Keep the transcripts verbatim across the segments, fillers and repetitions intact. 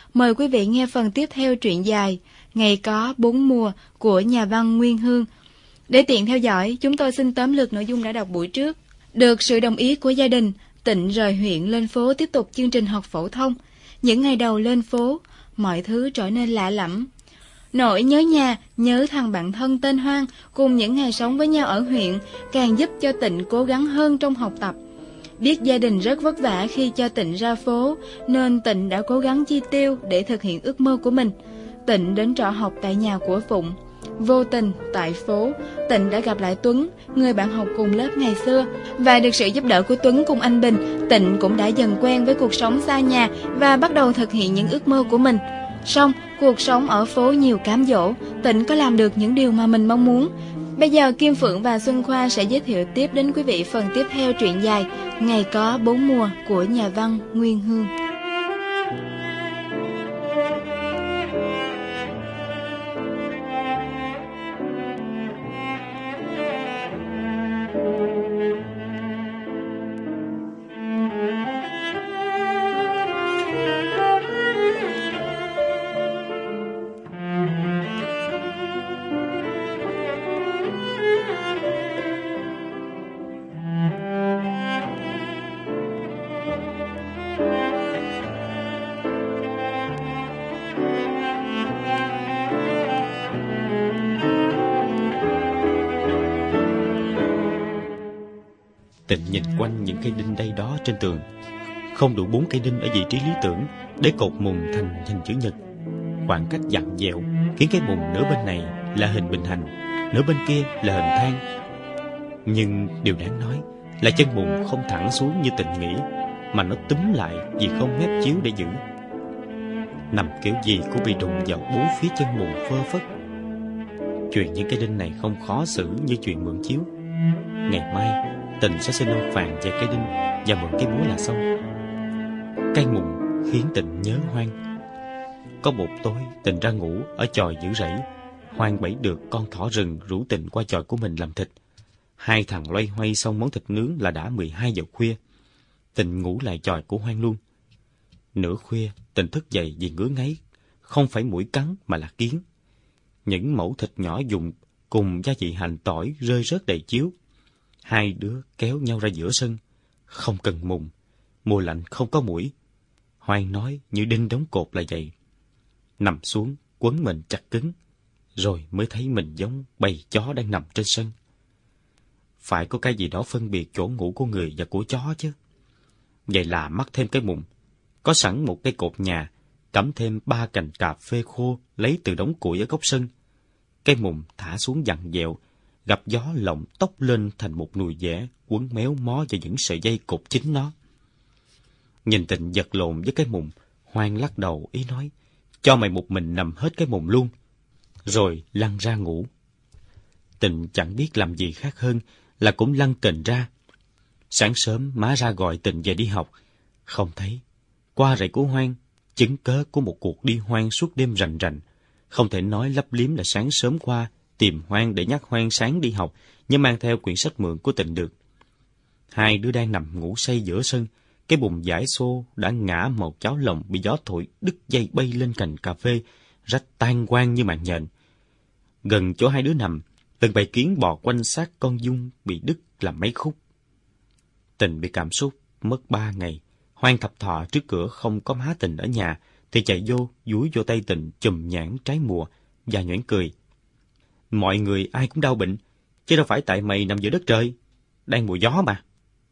Mời quý vị nghe phần tiếp theo truyện dài Ngày có bốn mùa của nhà văn Nguyên Hương. Để tiện theo dõi, chúng tôi xin tóm lược nội dung đã đọc buổi trước. Được sự đồng ý của gia đình, Tịnh rời huyện lên phố tiếp tục chương trình học phổ thông. Những ngày đầu lên phố, mọi thứ trở nên lạ lẫm. Nỗi nhớ nhà, nhớ thằng bạn thân tên Hoan cùng những ngày sống với nhau ở huyện càng giúp cho Tịnh cố gắng hơn trong học tập. Biết gia đình rất vất vả khi cho Tịnh ra phố, nên Tịnh đã cố gắng chi tiêu để thực hiện ước mơ của mình. Tịnh đến trọ học tại nhà của Phụng. Vô tình, tại phố, Tịnh đã gặp lại Tuấn, người bạn học cùng lớp ngày xưa. Và được sự giúp đỡ của Tuấn cùng anh Bình, Tịnh cũng đã dần quen với cuộc sống xa nhà và bắt đầu thực hiện những ước mơ của mình. Song, cuộc sống ở phố nhiều cám dỗ, Tịnh có làm được những điều mà mình mong muốn. Bây giờ Kim Phượng và Xuân Khoa sẽ giới thiệu tiếp đến quý vị phần tiếp theo truyện dài Ngày có bốn mùa của nhà văn Nguyên Hương. Tịnh nhìn quanh những cây đinh đây đó trên tường. Không đủ bốn cây đinh ở vị trí lý tưởng để cột mùng thành hình chữ nhật. Khoảng cách vặn vẹo khiến cái mùng nửa bên này là hình bình hành, nửa bên kia là hình thang. Nhưng điều đáng nói là chân mùng không thẳng xuống như Tịnh nghĩ, mà nó túm lại vì không mép chiếu để giữ. Nằm kiểu gì cũng bị đụng vào bốn phía chân mùng phơ phất. Chuyện những cây đinh này không khó xử như chuyện mượn chiếu. Ngày mai Tịnh sẽ xin ông Phàn về cây đinh và mượn cái búa là xong. Cây mùng khiến Tịnh nhớ Hoan. Có một tối Tịnh ra ngủ ở chòi giữ rẫy. Hoan bẫy được con thỏ rừng rủ Tịnh qua chòi của mình làm thịt. Hai thằng loay hoay xong món thịt nướng là đã mười hai giờ khuya. Tịnh ngủ lại chòi của Hoan luôn. Nửa khuya Tịnh thức dậy vì ngứa ngáy. Không phải muỗi cắn mà là kiến. Những mẩu thịt nhỏ dùng cùng gia vị hành tỏi rơi rớt đầy chiếu. Hai đứa kéo nhau ra giữa sân. Không cần mùng, mùa lạnh không có muỗi. Hoan nói như đinh đóng cột là vậy. Nằm xuống quấn mình chặt cứng, rồi mới thấy mình giống bầy chó đang nằm trên sân. Phải có cái gì đó phân biệt chỗ ngủ của người và của chó chứ. Vậy là mắc thêm cái mùng. Có sẵn một cây cột nhà, cắm thêm ba cành cà phê khô lấy từ đống củi ở góc sân. Cây mùng thả xuống vặn vẹo, gặp gió lộng tóc lên thành một nùi vẽ quấn méo mó vào những sợi dây cột chính nó. Nhìn Tịnh vật lộn với cái mùng, Hoan lắc đầu ý nói, cho mày một mình nằm hết cái mùng luôn, rồi lăn ra ngủ. Tịnh chẳng biết làm gì khác hơn là cũng lăn kềnh ra. Sáng sớm má ra gọi Tịnh về đi học, không thấy. Qua rẫy của Hoan, chứng cớ của một cuộc đi hoang suốt đêm rành rành. Không thể nói lấp liếm là sáng sớm qua tìm Hoan để nhắc Hoan sáng đi học, nhưng mang theo quyển sách mượn của Tịnh được. Hai đứa đang nằm ngủ say giữa sân, cái bùn vải xô đã ngã một cháo lòng bị gió thổi đứt dây bay lên cành cà phê, rách tan quang như mạng nhện. Gần chỗ hai đứa nằm, từng bầy kiến bò quanh xác con Dung bị đứt làm mấy khúc. Tịnh bị cảm xúc mất ba ngày. Hoan thập thọ trước cửa không có má Tịnh ở nhà, thì chạy vô dúi vô tay Tịnh chùm nhãn trái mùa và nhoẻn cười. Mọi người ai cũng đau bệnh, chứ đâu phải tại mày nằm giữa đất trời, đang mùa gió mà.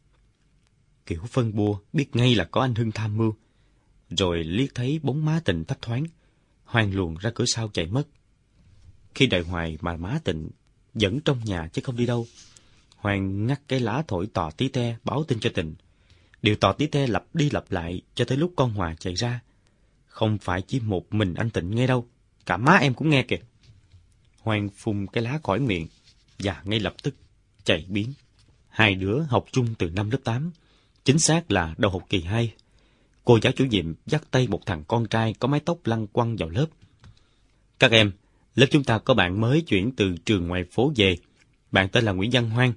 Kiểu phân bua biết ngay là có anh Hưng tham mưu. Rồi liếc thấy bóng má Tịnh thấp thoáng, Hoan luồn ra cửa sau chạy mất. Khi đợi hoài mà má Tịnh vẫn trong nhà chứ không đi đâu, Hoan ngắt cái lá thổi tò tí te báo tin cho Tịnh. Điều tò tí te lặp đi lặp lại cho tới lúc con Hòa chạy ra. Không phải chỉ một mình anh Tịnh nghe đâu, cả má em cũng nghe kìa. Hoan phun cái lá khỏi miệng và ngay lập tức chạy biến. Hai đứa học chung từ năm lớp tám, chính xác là đầu học kỳ hai. Cô giáo chủ nhiệm dắt tay một thằng con trai có mái tóc lăn quăng vào lớp. Các em, lớp chúng ta có bạn mới chuyển từ trường ngoài phố về. Bạn tên là Nguyễn Văn Hoan.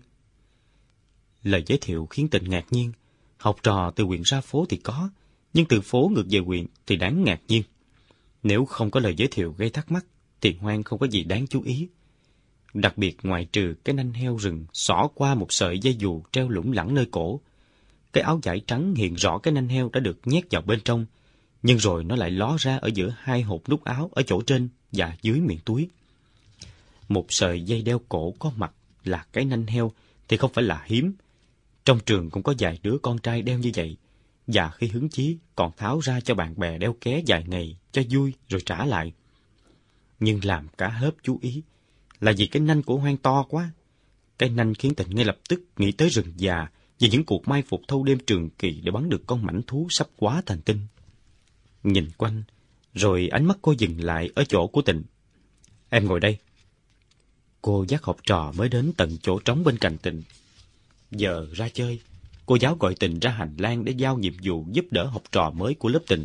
Lời giới thiệu khiến Tịnh ngạc nhiên. Học trò từ huyện ra phố thì có, nhưng từ phố ngược về huyện thì đáng ngạc nhiên. Nếu không có lời giới thiệu gây thắc mắc, thì Hoang không có gì đáng chú ý. Đặc biệt ngoại trừ cái nanh heo rừng xỏ qua một sợi dây dù treo lủng lẳng nơi cổ. Cái áo vải trắng hiện rõ cái nanh heo đã được nhét vào bên trong, nhưng rồi nó lại ló ra ở giữa hai hộp nút áo ở chỗ trên và dưới miệng túi. Một sợi dây đeo cổ có mặt là cái nanh heo thì không phải là hiếm. Trong trường cũng có vài đứa con trai đeo như vậy, và khi hứng chí còn tháo ra cho bạn bè đeo ké vài ngày cho vui rồi trả lại. Nhưng làm cả hớp chú ý là vì cái nanh của Hoang to quá. Cái nanh khiến Tịnh ngay lập tức nghĩ tới rừng già và những cuộc mai phục thâu đêm trường kỳ để bắn được con mãnh thú sắp quá thành tinh. Nhìn quanh, rồi ánh mắt cô dừng lại ở chỗ của Tịnh. Em ngồi đây. Cô dắt học trò mới đến tận chỗ trống bên cạnh Tịnh. Giờ ra chơi, cô giáo gọi Tịnh ra hành lang để giao nhiệm vụ giúp đỡ học trò mới của lớp Tịnh.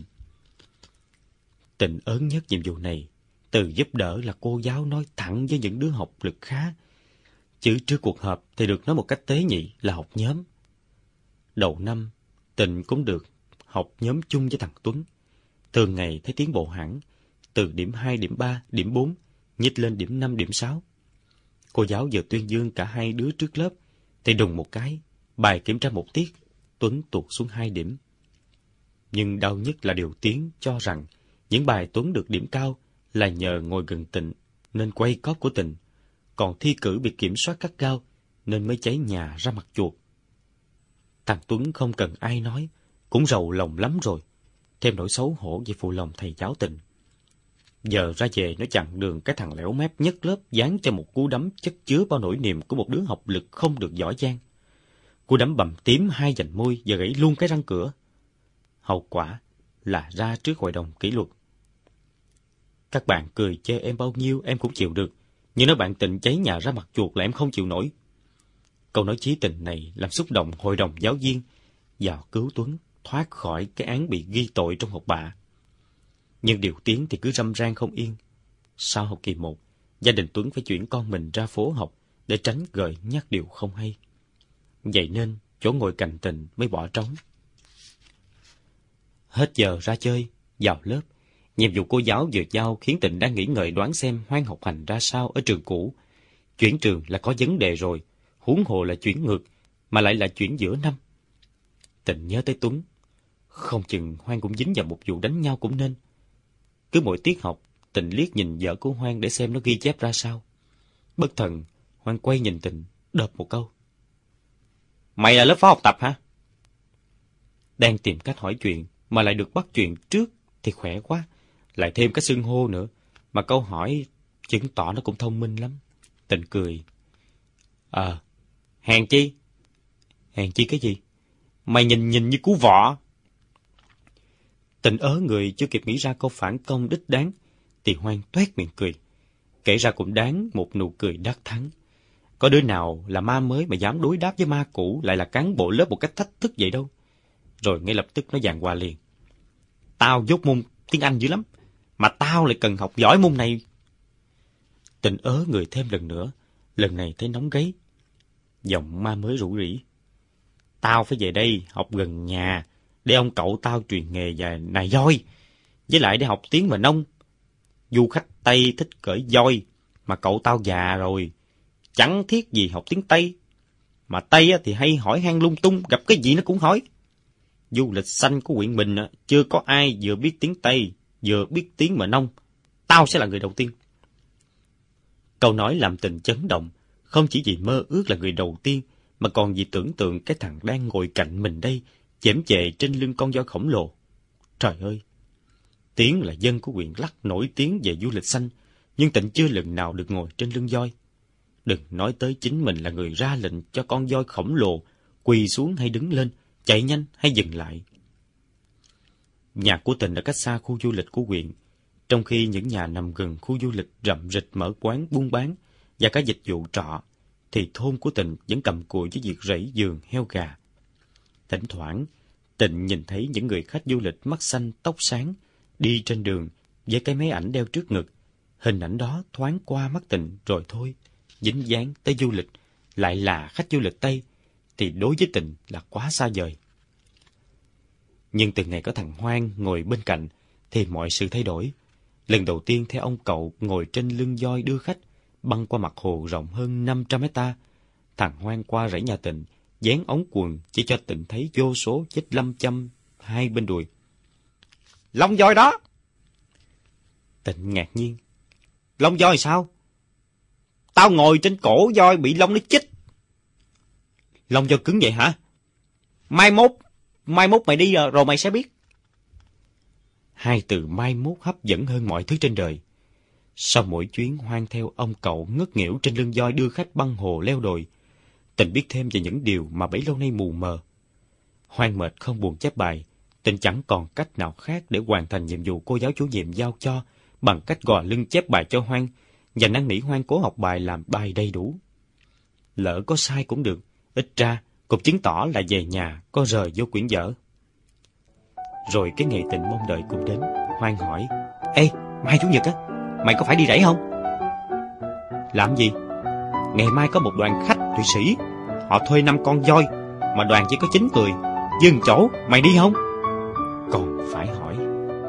Tịnh ớn nhất nhiệm vụ này. Từ giúp đỡ là cô giáo nói thẳng với những đứa học lực khá. Chứ trước cuộc họp thì được nói một cách tế nhị là học nhóm. Đầu năm, Tịnh cũng được học nhóm chung với thằng Tuấn. Thường ngày thấy tiến bộ hẳn, từ điểm hai, điểm ba, điểm bốn, nhích lên điểm năm, điểm sáu. Cô giáo vừa tuyên dương cả hai đứa trước lớp, thì đùng một cái, bài kiểm tra một tiết, Tuấn tụt xuống hai điểm. Nhưng đau nhất là điều Tiến cho rằng những bài Tuấn được điểm cao là nhờ ngồi gần Tịnh nên quay cóp của Tịnh, còn thi cử bị kiểm soát gắt gao nên mới cháy nhà ra mặt chuột. Thằng Tuấn không cần ai nói, cũng rầu lòng lắm rồi, thêm nỗi xấu hổ về phụ lòng thầy giáo Tịnh. Giờ ra về nó chặn đường cái thằng lẻo mép nhất lớp dán cho một cú đấm chất chứa bao nỗi niềm của một đứa học lực không được giỏi giang. Cú đấm bầm tím hai vành môi và gãy luôn cái răng cửa. Hậu quả là ra trước hội đồng kỷ luật. Các bạn cười chê em bao nhiêu em cũng chịu được, nhưng nếu bạn Tịnh cháy nhà ra mặt chuột là em không chịu nổi. Câu nói chí tình này làm xúc động hội đồng giáo viên và cứu Tuấn thoát khỏi cái án bị ghi tội trong học bạ. Nhưng điều Tiến thì cứ râm ran không yên. Sau học kỳ một, gia đình Tuấn phải chuyển con mình ra phố học để tránh gợi nhắc điều không hay. Vậy nên chỗ ngồi cạnh Tịnh mới bỏ trống. Hết giờ ra chơi, vào lớp. Nhiệm vụ cô giáo vừa giao khiến Tịnh đang nghĩ ngợi đoán xem Hoang học hành ra sao ở trường cũ. Chuyển trường là có vấn đề rồi, huống hồ là chuyển ngược, mà lại là chuyển giữa năm. Tịnh nhớ tới Tuấn. Không chừng Hoang cũng dính vào một vụ đánh nhau cũng nên. Cứ mỗi tiết học, Tịnh liếc nhìn vợ của Hoang để xem nó ghi chép ra sao. Bất thần, Hoang quay nhìn Tịnh, đợp một câu. Mày là lớp phó học tập hả? Đang tìm cách hỏi chuyện, mà lại được bắt chuyện trước thì khỏe quá. Lại thêm cái xưng hô nữa, mà câu hỏi chứng tỏ nó cũng thông minh lắm. Tịnh cười. Ờ, à, hèn chi? Hèn chi cái gì? Mày nhìn nhìn như cú vọ. Tịnh ớ người chưa kịp nghĩ ra câu phản công đích đáng, thì Hoang toét miệng cười. Kể ra cũng đáng một nụ cười đắc thắng. Có đứa nào là ma mới mà dám đối đáp với ma cũ lại là cán bộ lớp một cách thách thức vậy đâu. Rồi ngay lập tức nó giằng qua liền. Tao dốt môn tiếng Anh dữ lắm, mà tao lại cần học giỏi môn này. Tịnh ớ người thêm lần nữa, lần này thấy nóng gáy. Giọng ma mới rủ rỉ. Tao phải về đây học gần nhà, để ông cậu tao truyền nghề và nài voi, với lại để học tiếng mà nông. Du khách Tây thích cởi voi, mà cậu tao già rồi, chẳng thiết gì học tiếng Tây. Mà Tây thì hay hỏi han lung tung, gặp cái gì nó cũng hỏi. Du lịch xanh của huyện mình chưa có ai vừa biết tiếng Tây, vừa biết tiếng mà nông. Tao sẽ là người đầu tiên. Câu nói làm Tịnh chấn động, không chỉ vì mơ ước là người đầu tiên, mà còn vì tưởng tượng cái thằng đang ngồi cạnh mình đây, chễm chệ trên lưng con voi khổng lồ. Trời ơi! Tiến là dân của huyện Lắc nổi tiếng về du lịch xanh, nhưng Tịnh chưa lần nào được ngồi trên lưng voi. Đừng nói tới chính mình là người ra lệnh cho con voi khổng lồ quỳ xuống hay đứng lên, chạy nhanh hay dừng lại. Nhà của Tịnh ở cách xa khu du lịch của huyện, trong khi những nhà nằm gần khu du lịch rậm rịch mở quán buôn bán và cả dịch vụ trọ, thì thôn của Tịnh vẫn cầm cụi với việc rẫy giường heo gà. Thỉnh thoảng, Tịnh nhìn thấy những người khách du lịch mắt xanh tóc sáng đi trên đường với cái máy ảnh đeo trước ngực. Hình ảnh đó thoáng qua mắt Tịnh rồi thôi, dính dáng tới du lịch, lại là khách du lịch Tây, thì đối với Tịnh là quá xa vời. Nhưng từ ngày có thằng Hoang ngồi bên cạnh, thì mọi sự thay đổi. Lần đầu tiên theo ông cậu ngồi trên lưng voi đưa khách, băng qua mặt hồ rộng hơn năm trăm hecta, thằng Hoan qua rẫy nhà Tịnh, dán ống quần chỉ cho Tịnh thấy vô số vết lâm châm hai bên đùi. Lông voi đó! Tịnh ngạc nhiên. Lông voi sao? Tao ngồi trên cổ voi bị lông nó chích. Lông voi cứng vậy hả? Mai mốt, mai mốt mày đi rồi, rồi mày sẽ biết. Hai từ mai mốt hấp dẫn hơn mọi thứ trên đời. Sau mỗi chuyến Hoan theo ông cậu ngất nghỉu trên lưng voi đưa khách băng hồ leo đồi, Tịnh biết thêm về những điều mà bấy lâu nay mù mờ. Hoan mệt không buồn chép bài, Tịnh chẳng còn cách nào khác để hoàn thành nhiệm vụ cô giáo chủ nhiệm giao cho bằng cách gò lưng chép bài cho Hoan và năn nỉ Hoan cố học bài làm bài đầy đủ. Lỡ có sai cũng được, ít ra cũng chứng tỏ là về nhà có rời vô quyển vở. Rồi cái ngày Tịnh mong đợi cũng đến. Hoan hỏi: Ê, mai chủ nhật á, mày có phải đi rẫy không? Làm gì? Ngày mai có một đoàn khách Thụy Sĩ, họ thuê năm con voi, mà đoàn chỉ có chín người, dừng chỗ, mày đi không? Còn phải hỏi.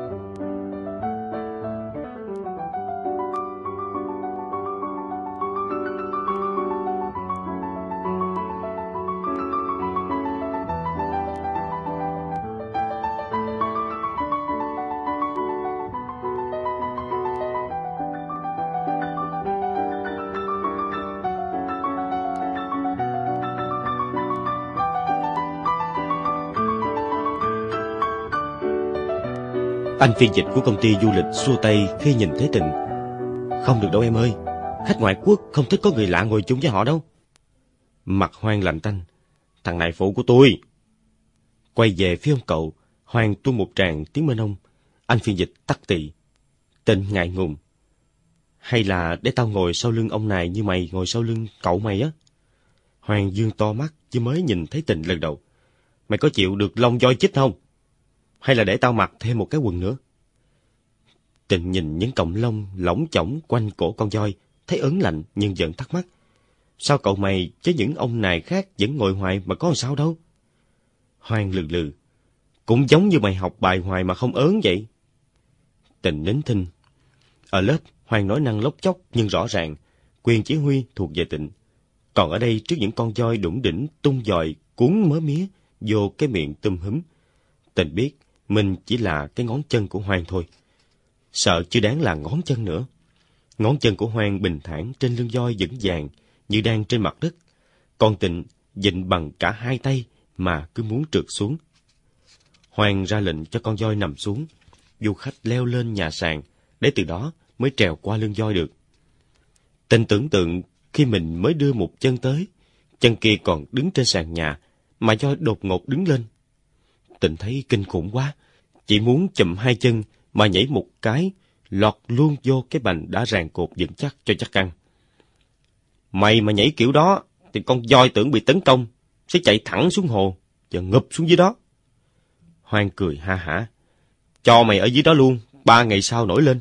Anh phiên dịch của công ty du lịch xua tay khi nhìn thấy Tịnh. Không được đâu em ơi, khách ngoại quốc không thích có người lạ ngồi chung với họ đâu. Mặt Hoan lạnh tanh. Thằng này phụ của tôi. Quay về phía ông cậu, Hoan tuôn một tràng tiếng mênh mông. Anh phiên dịch tắc tị. Tịnh ngại ngùng. Hay là để tao ngồi sau lưng ông này như mày ngồi sau lưng cậu mày á? Hoan dương to mắt chứ mới nhìn thấy Tịnh lần đầu. Mày có chịu được lông voi chích không? Hay là để tao mặc thêm một cái quần nữa? Tịnh nhìn những cọng lông lỏng chỏng quanh cổ con voi, thấy ớn lạnh nhưng vẫn thắc mắc. Sao cậu mày chứ những ông này khác vẫn ngồi hoài mà có làm sao đâu? Hoan lừ lừ. Cũng giống như mày học bài hoài mà không ớn vậy. Tịnh nín thinh. Ở lớp, Hoan nói năng lóc chóc nhưng rõ ràng, quyền chỉ huy thuộc về Tịnh. Còn ở đây trước những con voi đủng đỉnh tung dòi cuốn mớ mía vô cái miệng tùm húm, Tịnh biết mình chỉ là cái ngón chân của Hoan thôi. Sợ chưa đáng là ngón chân nữa. Ngón chân của Hoan bình thản trên lưng voi vững vàng như đang trên mặt đất. Còn Tịnh vịn bằng cả hai tay mà cứ muốn trượt xuống. Hoan ra lệnh cho con voi nằm xuống. Du khách leo lên nhà sàn để từ đó mới trèo qua lưng voi được. Tịnh tưởng tượng khi mình mới đưa một chân tới, chân kia còn đứng trên sàn nhà mà voi đột ngột đứng lên. Tịnh thấy kinh khủng quá, chỉ muốn chụm hai chân mà nhảy một cái, lọt luôn vô cái bành đã ràng cột vững chắc cho chắc ăn. Mày mà nhảy kiểu đó, thì con voi tưởng bị tấn công, sẽ chạy thẳng xuống hồ, và ngụp xuống dưới đó. Hoan cười ha hả. Cho mày ở dưới đó luôn, ba ngày sau nổi lên.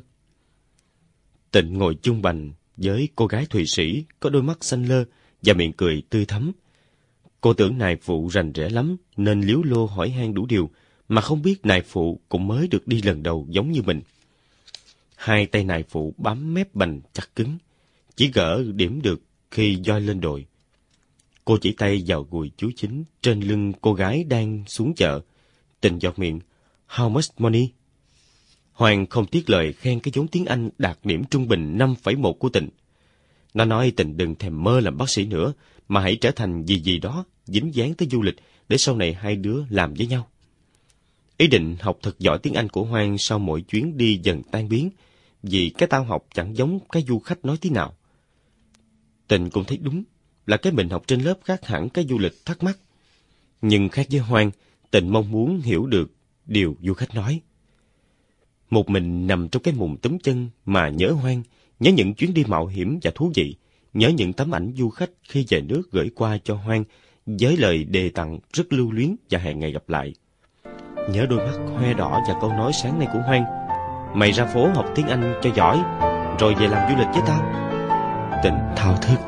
Tịnh ngồi chung bành với cô gái Thụy Sĩ có đôi mắt xanh lơ và miệng cười tươi thắm. Cô tưởng nài phụ rành rẽ lắm nên liếu lô hỏi han đủ điều, mà không biết nài phụ cũng mới được đi lần đầu giống như mình. Hai tay nài phụ bám mép bành chặt cứng, chỉ gỡ điểm được khi voi lên đồi. Cô chỉ tay vào gùi chú chính trên lưng cô gái đang xuống chợ. Tịnh giọt miệng. How much money? Hoàng không tiếc lời khen cái vốn tiếng Anh đạt điểm trung bình năm phẩy một của Tịnh. Nó nói Tịnh đừng thèm mơ làm bác sĩ nữa, mà hãy trở thành gì gì đó dính dáng tới du lịch để sau này hai đứa làm với nhau. Ý định học thật giỏi tiếng Anh của Hoan sau mỗi chuyến đi dần tan biến, vì cái tao học chẳng giống cái du khách nói tí nào. Tịnh cũng thấy đúng là cái mình học trên lớp khác hẳn cái du lịch thắc mắc. Nhưng khác với Hoan, Tịnh mong muốn hiểu được điều du khách nói. Một mình nằm trong cái mùng túm chân mà nhớ Hoan, nhớ những chuyến đi mạo hiểm và thú vị, nhớ những tấm ảnh du khách khi về nước gửi qua cho Hoan với lời đề tặng rất lưu luyến và hẹn ngày gặp lại. Nhớ đôi mắt hoe đỏ và câu nói sáng nay của Hoan: mày ra phố học tiếng Anh cho giỏi, rồi về làm du lịch với tao. Tịnh thao thức.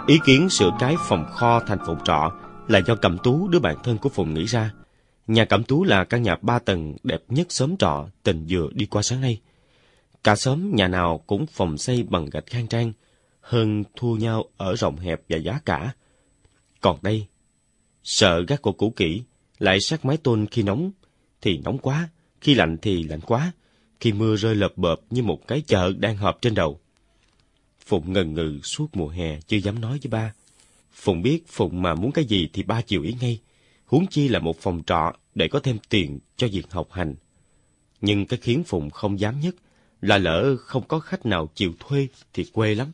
Ý kiến sửa cái phòng kho thành phòng trọ là do Cẩm Tú, đứa bạn thân của Phụng nghĩ ra. Nhà Cẩm Tú là căn nhà ba tầng đẹp nhất xóm trọ Tình vừa đi qua sáng nay. Cả xóm nhà nào cũng phòng xây bằng gạch khang trang, hơn thua nhau ở rộng hẹp và giá cả. Còn đây, sợ gác gỗ cũ kỹ, lại sát mái tôn khi nóng thì nóng quá, khi lạnh thì lạnh quá, khi mưa rơi lợp bợp như một cái chợ đang họp trên đầu. Phụng ngần ngừ suốt mùa hè chưa dám nói với ba. Phụng biết Phụng mà muốn cái gì thì ba chịu ý ngay, huống chi là một phòng trọ để có thêm tiền cho việc học hành. Nhưng cái khiến Phụng không dám nhất là lỡ không có khách nào chịu thuê thì quê lắm.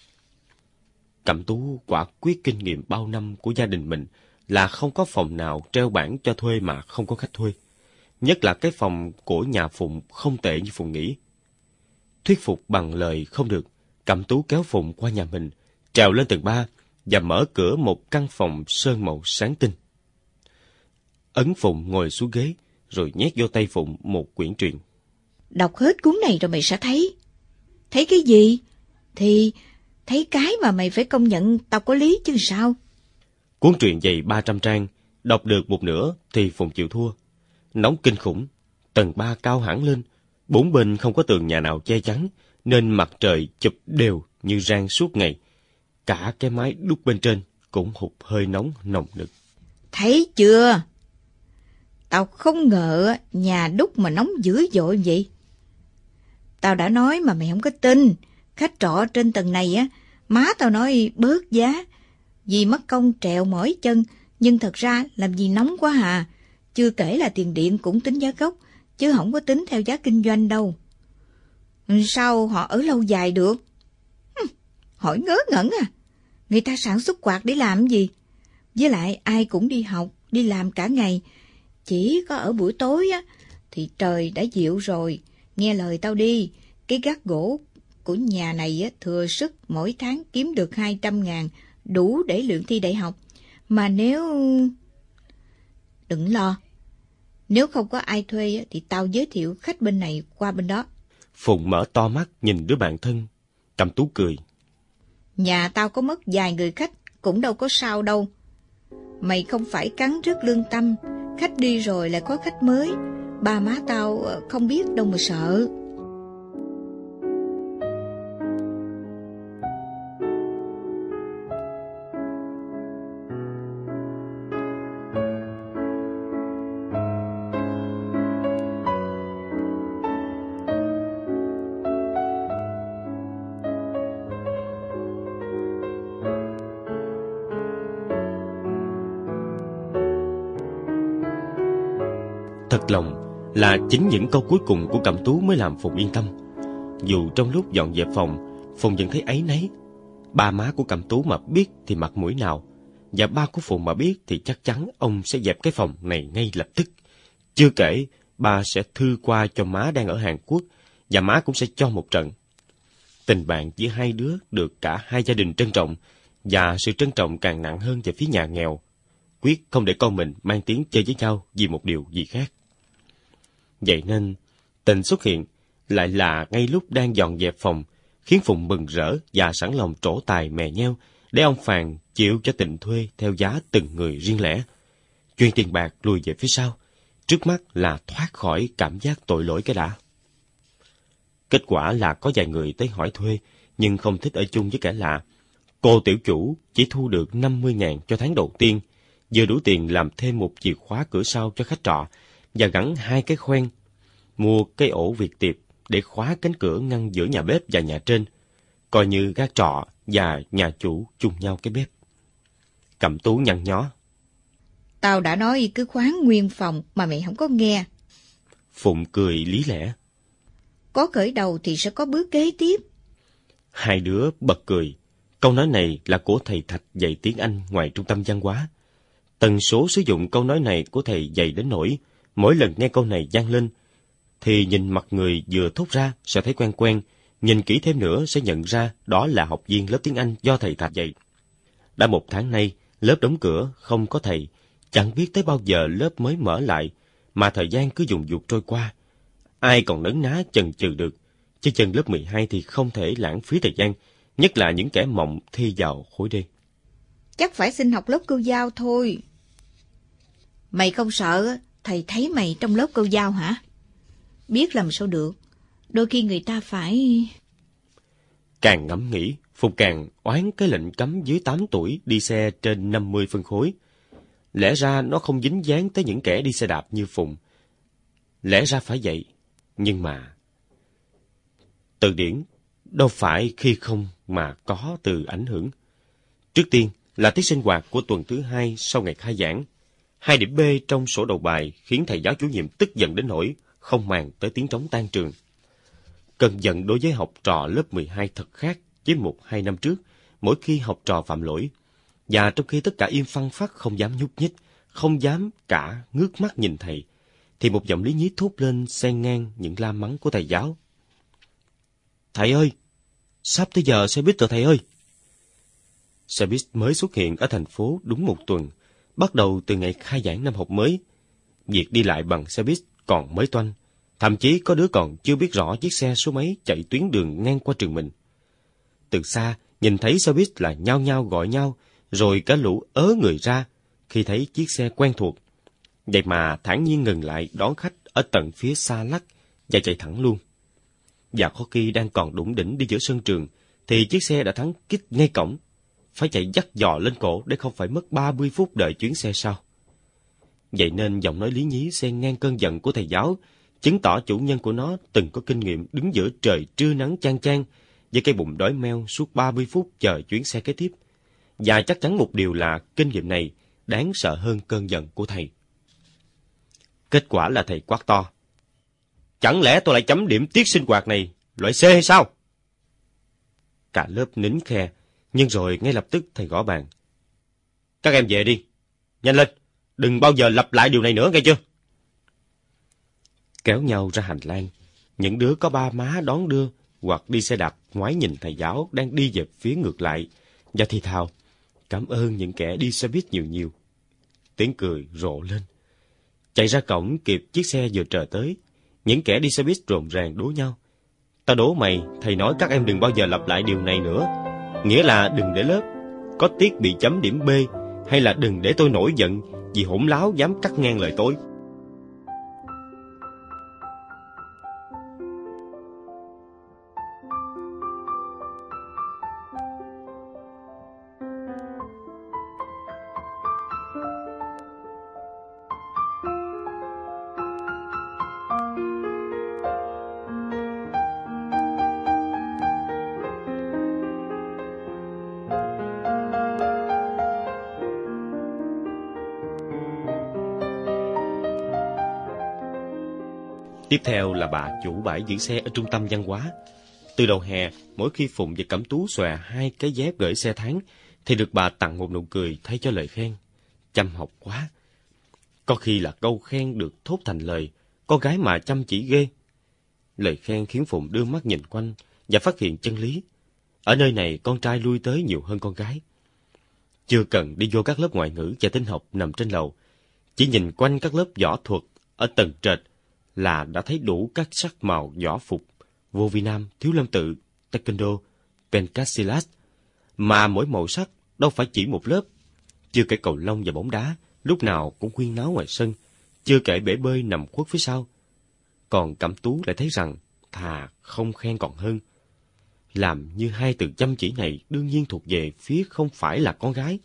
Cẩm Tú quả quyết kinh nghiệm bao năm của gia đình mình là không có phòng nào treo bảng cho thuê mà không có khách thuê. Nhất là cái phòng của nhà Phụng không tệ như Phụng nghĩ. Thuyết phục bằng lời không được, Cẩm Tú kéo Phụng qua nhà mình, trèo lên tầng ba và mở cửa một căn phòng sơn màu sáng tinh. Ấn Phụng ngồi xuống ghế, rồi nhét vô tay Phụng một quyển truyện. Đọc hết cuốn này rồi mày sẽ thấy. Thấy cái gì? Thì thấy cái mà mày phải công nhận tao có lý chứ sao. Cuốn truyện dày ba trăm trang, đọc được một nửa thì Phụng chịu thua. Nóng kinh khủng, tầng ba cao hẳn lên, bốn bên không có tường nhà nào che chắn, nên mặt trời chụp đều như rang suốt ngày. Cả cái mái đúc bên trên cũng hụt hơi nóng nồng nực. Thấy chưa? Tao không ngờ nhà đúc mà nóng dữ dội vậy. Tao đã nói mà mày không có tin. Khách trọ trên tầng này á, má tao nói bớt giá vì mất công trèo mỏi chân, nhưng thật ra làm gì nóng quá hà. Chưa kể là tiền điện cũng tính giá gốc, chứ không có tính theo giá kinh doanh đâu. Sao họ ở lâu dài được? Hừm, hỏi ngớ ngẩn à. Người ta sản xuất quạt để làm gì? Với lại ai cũng đi học, đi làm cả ngày. Chỉ có ở buổi tối á, thì trời đã dịu rồi. Nghe lời tao đi, cái gác gỗ của nhà này á, thừa sức mỗi tháng kiếm được hai trăm ngàn, đủ để luyện thi đại học. Mà nếu... Đừng lo. Nếu không có ai thuê á, thì tao giới thiệu khách bên này qua bên đó. Phụng mở to mắt nhìn đứa bạn thân. Cẩm Tú cười. Nhà tao có mất vài người khách, cũng đâu có sao đâu. Mày không phải cắn rứt lương tâm, khách đi rồi lại có khách mới. Ba má tao không biết đâu mà sợ. Thật lòng là chính những câu cuối cùng của Cẩm Tú mới làm Phụng yên tâm. Dù trong lúc dọn dẹp phòng, Phụng vẫn thấy áy náy. Ba má của Cẩm Tú mà biết thì mặt mũi nào, và ba của Phụng mà biết thì chắc chắn ông sẽ dẹp cái phòng này ngay lập tức. Chưa kể, ba sẽ thư qua cho má đang ở Hàn Quốc, và má cũng sẽ cho một trận. Tình bạn giữa hai đứa được cả hai gia đình trân trọng, và sự trân trọng càng nặng hơn về phía nhà nghèo. Quyết không để con mình mang tiếng chơi với nhau vì một điều gì khác. Vậy nên, Tình xuất hiện lại là ngay lúc đang dọn dẹp phòng, khiến Phụng mừng rỡ và sẵn lòng trổ tài mè nheo để ông Phàn chịu cho Tình thuê theo giá từng người riêng lẻ. Chuyện tiền bạc lùi về phía sau, trước mắt là thoát khỏi cảm giác tội lỗi cái đã. Kết quả là có vài người tới hỏi thuê, nhưng không thích ở chung với kẻ lạ. Cô tiểu chủ chỉ thu được năm mươi ngàn cho tháng đầu tiên, vừa đủ tiền làm thêm một chìa khóa cửa sau cho khách trọ, và gắn hai cái khoen, mua cái ổ Việt tiệp để khóa cánh cửa ngăn giữa nhà bếp và nhà trên, coi như gác trọ và nhà chủ chung nhau cái bếp. Cẩm Tú nhăn nhó. Tao đã nói cứ khoán nguyên phòng mà mày không có nghe. Phụng cười lý lẽ. Có khởi đầu thì sẽ có bước kế tiếp. Hai đứa bật cười. Câu nói này là của thầy Thạch dạy tiếng Anh ngoài trung tâm văn hóa. Tần số sử dụng câu nói này của thầy dày đến nỗi mỗi lần nghe câu này vang lên thì nhìn mặt người vừa thốt ra sẽ thấy quen quen, nhìn kỹ thêm nữa sẽ nhận ra đó là học viên lớp tiếng Anh do thầy Thạch dạy. Đã một tháng nay, lớp đóng cửa, không có thầy, chẳng biết tới bao giờ lớp mới mở lại, mà thời gian cứ dùng dụt trôi qua. Ai còn nấn ná chần chừ được, chứ chân lớp mười hai thì không thể lãng phí thời gian, nhất là những kẻ mộng thi vào khối D. chắc phải xin học lớp câu giao thôi. Mày không sợ thầy thấy mày trong lớp câu giao hả? Biết làm sao được, đôi khi người ta phải... Càng ngẫm nghĩ, Phùng càng oán cái lệnh cấm dưới tám tuổi đi xe trên năm mươi phân khối. Lẽ ra nó không dính dáng tới những kẻ đi xe đạp như Phùng. Lẽ ra phải vậy, nhưng mà... Từ điển, đâu phải khi không mà có từ ảnh hưởng. Trước tiên là tiết sinh hoạt của tuần thứ hai sau ngày khai giảng. Hai điểm B trong sổ đầu bài khiến thầy giáo chủ nhiệm tức giận đến nỗi không màng tới tiếng trống tan trường. Cơn giận đối với học trò lớp mười hai thật khác với một hai năm trước, mỗi khi học trò phạm lỗi. Và trong khi tất cả im phăng phắc không dám nhúc nhích, không dám cả ngước mắt nhìn thầy, thì một giọng lý nhí thốt lên xen ngang những la mắng của thầy giáo. Thầy ơi! Sắp tới giờ xe buýt rồi thầy ơi! Xe buýt mới xuất hiện ở thành phố đúng một tuần, bắt đầu từ ngày khai giảng năm học mới. Việc đi lại bằng xe buýt còn mới toanh, thậm chí có đứa còn chưa biết rõ chiếc xe số mấy chạy tuyến đường ngang qua trường mình. Từ xa, nhìn thấy xe buýt là nhao nhao gọi nhau, rồi cả lũ ớ người ra khi thấy chiếc xe quen thuộc. Vậy mà thản nhiên ngừng lại đón khách ở tận phía xa lắc và chạy thẳng luôn. Và có khi đang còn đủng đỉnh đi giữa sân trường, thì chiếc xe đã thắng kích ngay cổng. Phải chạy dắt dò lên cổ để không phải mất ba mươi phút đợi chuyến xe sau. Vậy nên giọng nói lý nhí xen ngang cơn giận của thầy giáo, chứng tỏ chủ nhân của nó từng có kinh nghiệm đứng giữa trời trưa nắng chang chang, với cái bụng đói meo suốt ba mươi phút chờ chuyến xe kế tiếp. Và chắc chắn một điều là kinh nghiệm này đáng sợ hơn cơn giận của thầy. Kết quả là thầy quát to. Chẳng lẽ tôi lại chấm điểm tiết sinh hoạt này loại C hay sao? Cả lớp nín khe, nhưng rồi ngay lập tức thầy gõ bàn. Các em về đi, nhanh lên, đừng bao giờ lặp lại điều này nữa nghe chưa? Kéo nhau ra hành lang, những đứa có ba má đón đưa hoặc đi xe đạp ngoái nhìn thầy giáo đang đi về phía ngược lại, và thì thào, cảm ơn những kẻ đi xe buýt nhiều nhiều. Tiếng cười rộ lên. Chạy ra cổng kịp chiếc xe vừa chờ tới, những kẻ đi xe buýt rộn ràng đố nhau. Tao đố mày, thầy nói các em đừng bao giờ lặp lại điều này nữa. Nghĩa là đừng để lớp có tiết bị chấm điểm B, hay là đừng để tôi nổi giận vì hỗn láo dám cắt ngang lời tôi. Tiếp theo là bà chủ bãi giữ xe ở trung tâm văn hóa. Từ đầu hè, mỗi khi Phụng và Cẩm Tú xòe hai cái dép gửi xe tháng, thì được bà tặng một nụ cười thay cho lời khen. Chăm học quá. Có khi là câu khen được thốt thành lời, con gái mà chăm chỉ ghê. Lời khen khiến Phụng đưa mắt nhìn quanh và phát hiện chân lý. Ở nơi này con trai lui tới nhiều hơn con gái. Chưa cần đi vô các lớp ngoại ngữ và tin học nằm trên lầu, chỉ nhìn quanh các lớp võ thuật ở tầng trệt là đã thấy đủ các sắc màu võ phục, vô vi nam, thiếu lâm tự, taekwondo, pencasilas, mà mỗi màu sắc đâu phải chỉ một lớp. Chưa kể cầu lông và bóng đá, lúc nào cũng huyên náo ngoài sân, chưa kể bể bơi nằm khuất phía sau. Còn Cẩm Tú lại thấy rằng thà không khen còn hơn. Làm như hai từ chăm chỉ này đương nhiên thuộc về phía không phải là con gái.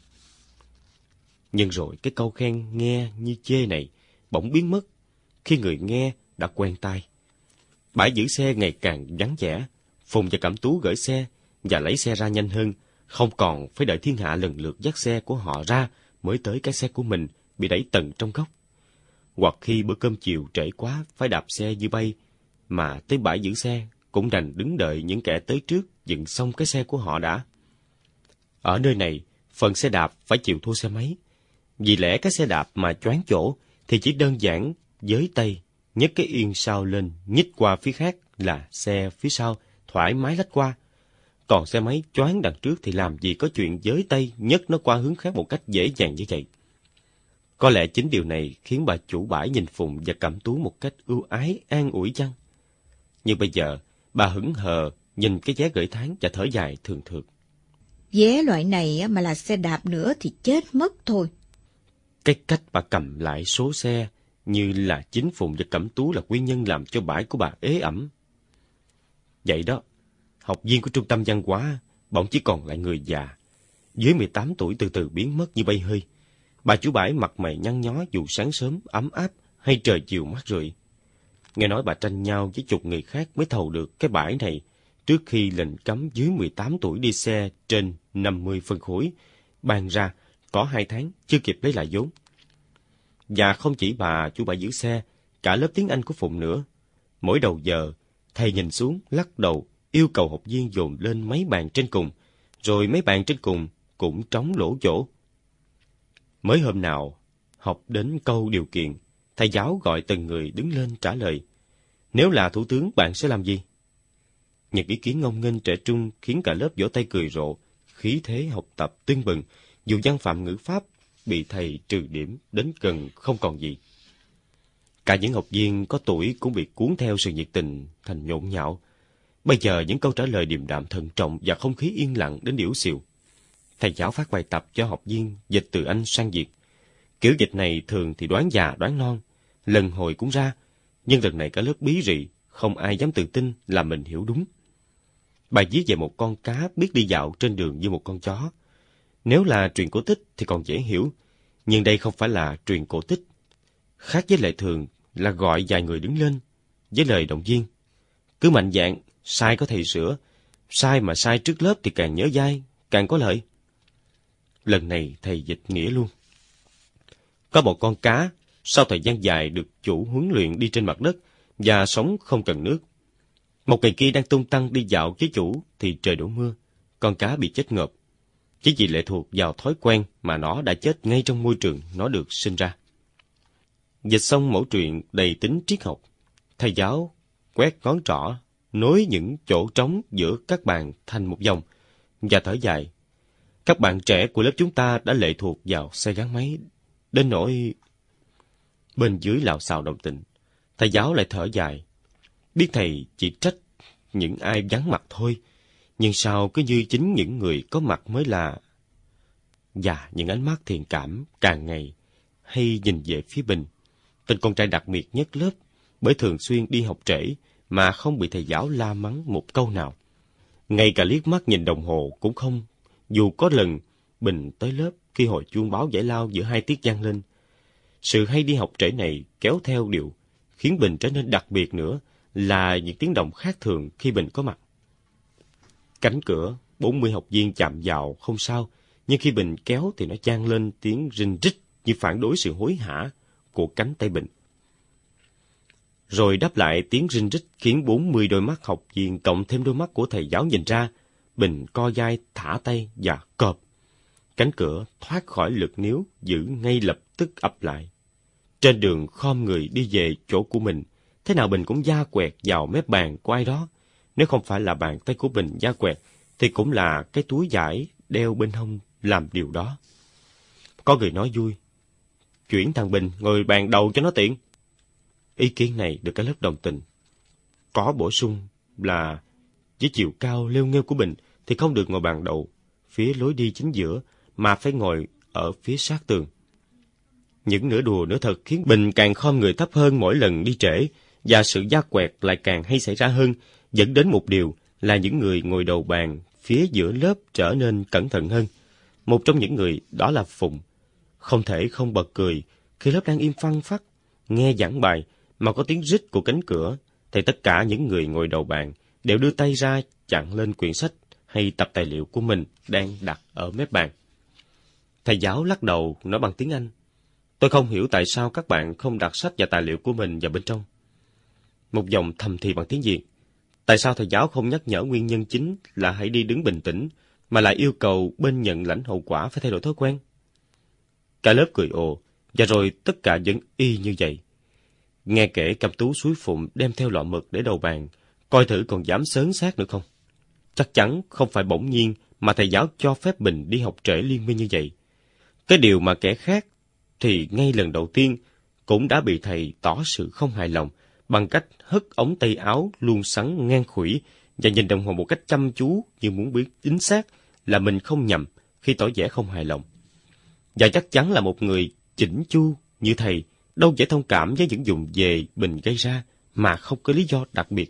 Nhưng rồi cái câu khen nghe như chê này bỗng biến mất khi người nghe đã quen tai. Bãi giữ xe ngày càng vắng vẻ. Phùng và Cẩm Tú gửi xe và lấy xe ra nhanh hơn, không còn phải đợi thiên hạ lần lượt dắt xe của họ ra mới tới cái xe của mình bị đẩy tận trong góc. Hoặc khi bữa cơm chiều trễ quá phải đạp xe như bay, mà tới bãi giữ xe cũng đành đứng đợi những kẻ tới trước dựng xong cái xe của họ đã. Ở nơi này, phần xe đạp phải chịu thua xe máy. Vì lẽ cái xe đạp mà choáng chỗ thì chỉ đơn giản với tay, nhấc cái yên sau lên, nhích qua phía khác là xe phía sau thoải mái lách qua. Còn xe máy choáng đằng trước thì làm gì có chuyện với tay nhấc nó qua hướng khác một cách dễ dàng như vậy. Có lẽ chính điều này khiến bà chủ bãi nhìn Phùng và Cẩm Tú một cách ưu ái, an ủi chăng? Nhưng bây giờ, bà hững hờ nhìn cái vé gửi tháng và thở dài thường thượt. Vé loại này mà là xe đạp nữa thì chết mất thôi. Cái cách bà cầm lại số xe như là chính Phụng và Cẩm Tú là nguyên nhân làm cho bãi của bà ế ẩm. Vậy đó, học viên của trung tâm văn hóa bỗng chỉ còn lại người già, dưới mười tám tuổi từ từ biến mất như bay hơi. Bà chủ bãi mặt mày nhăn nhó dù sáng sớm ấm áp hay trời chiều mát rượi. Nghe nói bà tranh nhau với chục người khác mới thầu được cái bãi này trước khi lệnh cấm dưới mười tám tuổi đi xe trên năm mươi phân khối ban ra có hai tháng chưa kịp lấy lại vốn. Và không chỉ bà chủ bãi giữ xe, cả lớp tiếng Anh của Phụng nữa. Mỗi đầu giờ, thầy nhìn xuống, lắc đầu, yêu cầu học viên dồn lên mấy bàn trên cùng, rồi mấy bàn trên cùng cũng trống lỗ chỗ. Mới hôm nào, học đến câu điều kiện, thầy giáo gọi từng người đứng lên trả lời. Nếu là thủ tướng, bạn sẽ làm gì? Những ý kiến ngông nghênh trẻ trung khiến cả lớp vỗ tay cười rộ, khí thế học tập tưng bừng, dù văn phạm ngữ pháp bị thầy trừ điểm đến gần không còn gì. Cả những học viên có tuổi cũng bị cuốn theo sự nhiệt tình thành nhộn nhạo. Bây giờ những câu trả lời điềm đạm thận trọng và không khí yên lặng đến điểu xìu. Thầy giáo phát bài tập cho học viên dịch từ Anh sang Việt. Kiểu dịch này thường thì đoán già đoán non, lần hồi cũng ra, nhưng lần này cả lớp bí rị, không ai dám tự tin là mình hiểu đúng. Bài viết về một con cá biết đi dạo trên đường như một con chó. Nếu là truyện cổ tích thì còn dễ hiểu, nhưng đây không phải là truyện cổ tích. Khác với lệ thường là gọi vài người đứng lên, với lời động viên. Cứ mạnh dạn, sai có thầy sửa, sai mà sai trước lớp thì càng nhớ dai, càng có lợi. Lần này thầy dịch nghĩa luôn. Có một con cá, sau thời gian dài được chủ huấn luyện đi trên mặt đất và sống không cần nước. Một ngày kia đang tung tăng đi dạo với chủ thì trời đổ mưa, con cá bị chết ngộp. Chỉ vì lệ thuộc vào thói quen mà nó đã chết ngay trong môi trường nó được sinh ra. Dịch xong mẫu truyện đầy tính triết học, thầy giáo quét ngón trỏ, nối những chỗ trống giữa các bàn thành một vòng, và thở dài. Các bạn trẻ của lớp chúng ta đã lệ thuộc vào xe gắn máy, đến nỗi... Bên dưới lạo xạo đồng tình, thầy giáo lại thở dài. Biết thầy chỉ trách những ai vắng mặt thôi, nhưng sao cứ như chính những người có mặt mới là... Và những ánh mắt thiện cảm càng ngày hay nhìn về phía Bình, tên con trai đặc biệt nhất lớp, bởi thường xuyên đi học trễ mà không bị thầy giáo la mắng một câu nào. Ngay cả liếc mắt nhìn đồng hồ cũng không, dù có lần Bình tới lớp khi hồi chuông báo giải lao giữa hai tiết vang lên. Sự hay đi học trễ này kéo theo điều khiến Bình trở nên đặc biệt nữa là những tiếng động khác thường khi Bình có mặt. Cánh cửa, bốn mươi học viên chạm vào không sao, nhưng khi Bình kéo thì nó vang lên tiếng rinh rít như phản đối sự hối hả của cánh tay Bình. Rồi đáp lại tiếng rinh rít khiến bốn mươi đôi mắt học viên cộng thêm đôi mắt của thầy giáo nhìn ra. Bình co vai thả tay và cộp. Cánh cửa thoát khỏi lực níu giữ ngay lập tức ập lại. Trên đường khom người đi về chỗ của mình, thế nào Bình cũng da quẹt vào mép bàn của ai đó. Nếu không phải là bàn tay của Bình da quẹt, thì cũng là cái túi vải đeo bên hông làm điều đó. Có người nói vui, chuyển thằng Bình ngồi bàn đầu cho nó tiện. Ý kiến này được cả lớp đồng tình. Có bổ sung là với chiều cao lêu nghêu của Bình thì không được ngồi bàn đầu, phía lối đi chính giữa, mà phải ngồi ở phía sát tường. Những nửa đùa nửa thật khiến Bình càng khom người thấp hơn mỗi lần đi trễ, và sự da quẹt lại càng hay xảy ra hơn, dẫn đến một điều là những người ngồi đầu bàn phía giữa lớp trở nên cẩn thận hơn. Một trong những người đó là Phụng. Không thể không bật cười khi lớp đang im phăng phắc, nghe giảng bài mà có tiếng rít của cánh cửa, thì tất cả những người ngồi đầu bàn đều đưa tay ra chặn lên quyển sách hay tập tài liệu của mình đang đặt ở mép bàn. Thầy giáo lắc đầu nói bằng tiếng Anh, tôi không hiểu tại sao các bạn không đặt sách và tài liệu của mình vào bên trong. Một dòng thầm thì bằng tiếng Việt, tại sao thầy giáo không nhắc nhở nguyên nhân chính là hãy đi đứng bình tĩnh, mà lại yêu cầu bên nhận lãnh hậu quả phải thay đổi thói quen? Cả lớp cười ồ, và rồi tất cả vẫn y như vậy. Nghe kể Cẩm Tú xúi Phụng đem theo lọ mực để đầu bàn, coi thử còn dám sớn xác nữa không. Chắc chắn không phải bỗng nhiên mà thầy giáo cho phép Bình đi học trễ liên miên như vậy. Cái điều mà kẻ khác thì ngay lần đầu tiên cũng đã bị thầy tỏ sự không hài lòng bằng cách hất ống tay áo luôn sắn ngang khuỷu và nhìn đồng hồ một cách chăm chú như muốn biết chính xác là mình không nhầm khi tỏ vẻ không hài lòng. Và chắc chắn là một người chỉnh chu như thầy đâu dễ thông cảm với những vùng về mình gây ra mà không có lý do đặc biệt.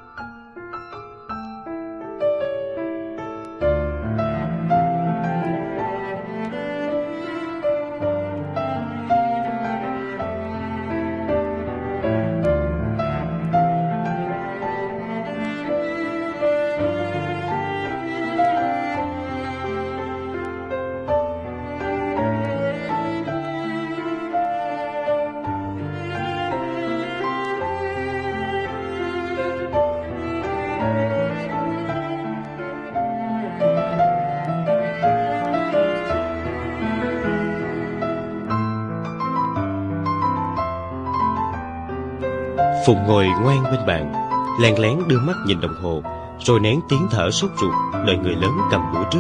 Phùng ngồi ngoan bên bàn, lén lén đưa mắt nhìn đồng hồ, rồi nén tiếng thở sốt ruột đợi người lớn cầm đũa trước.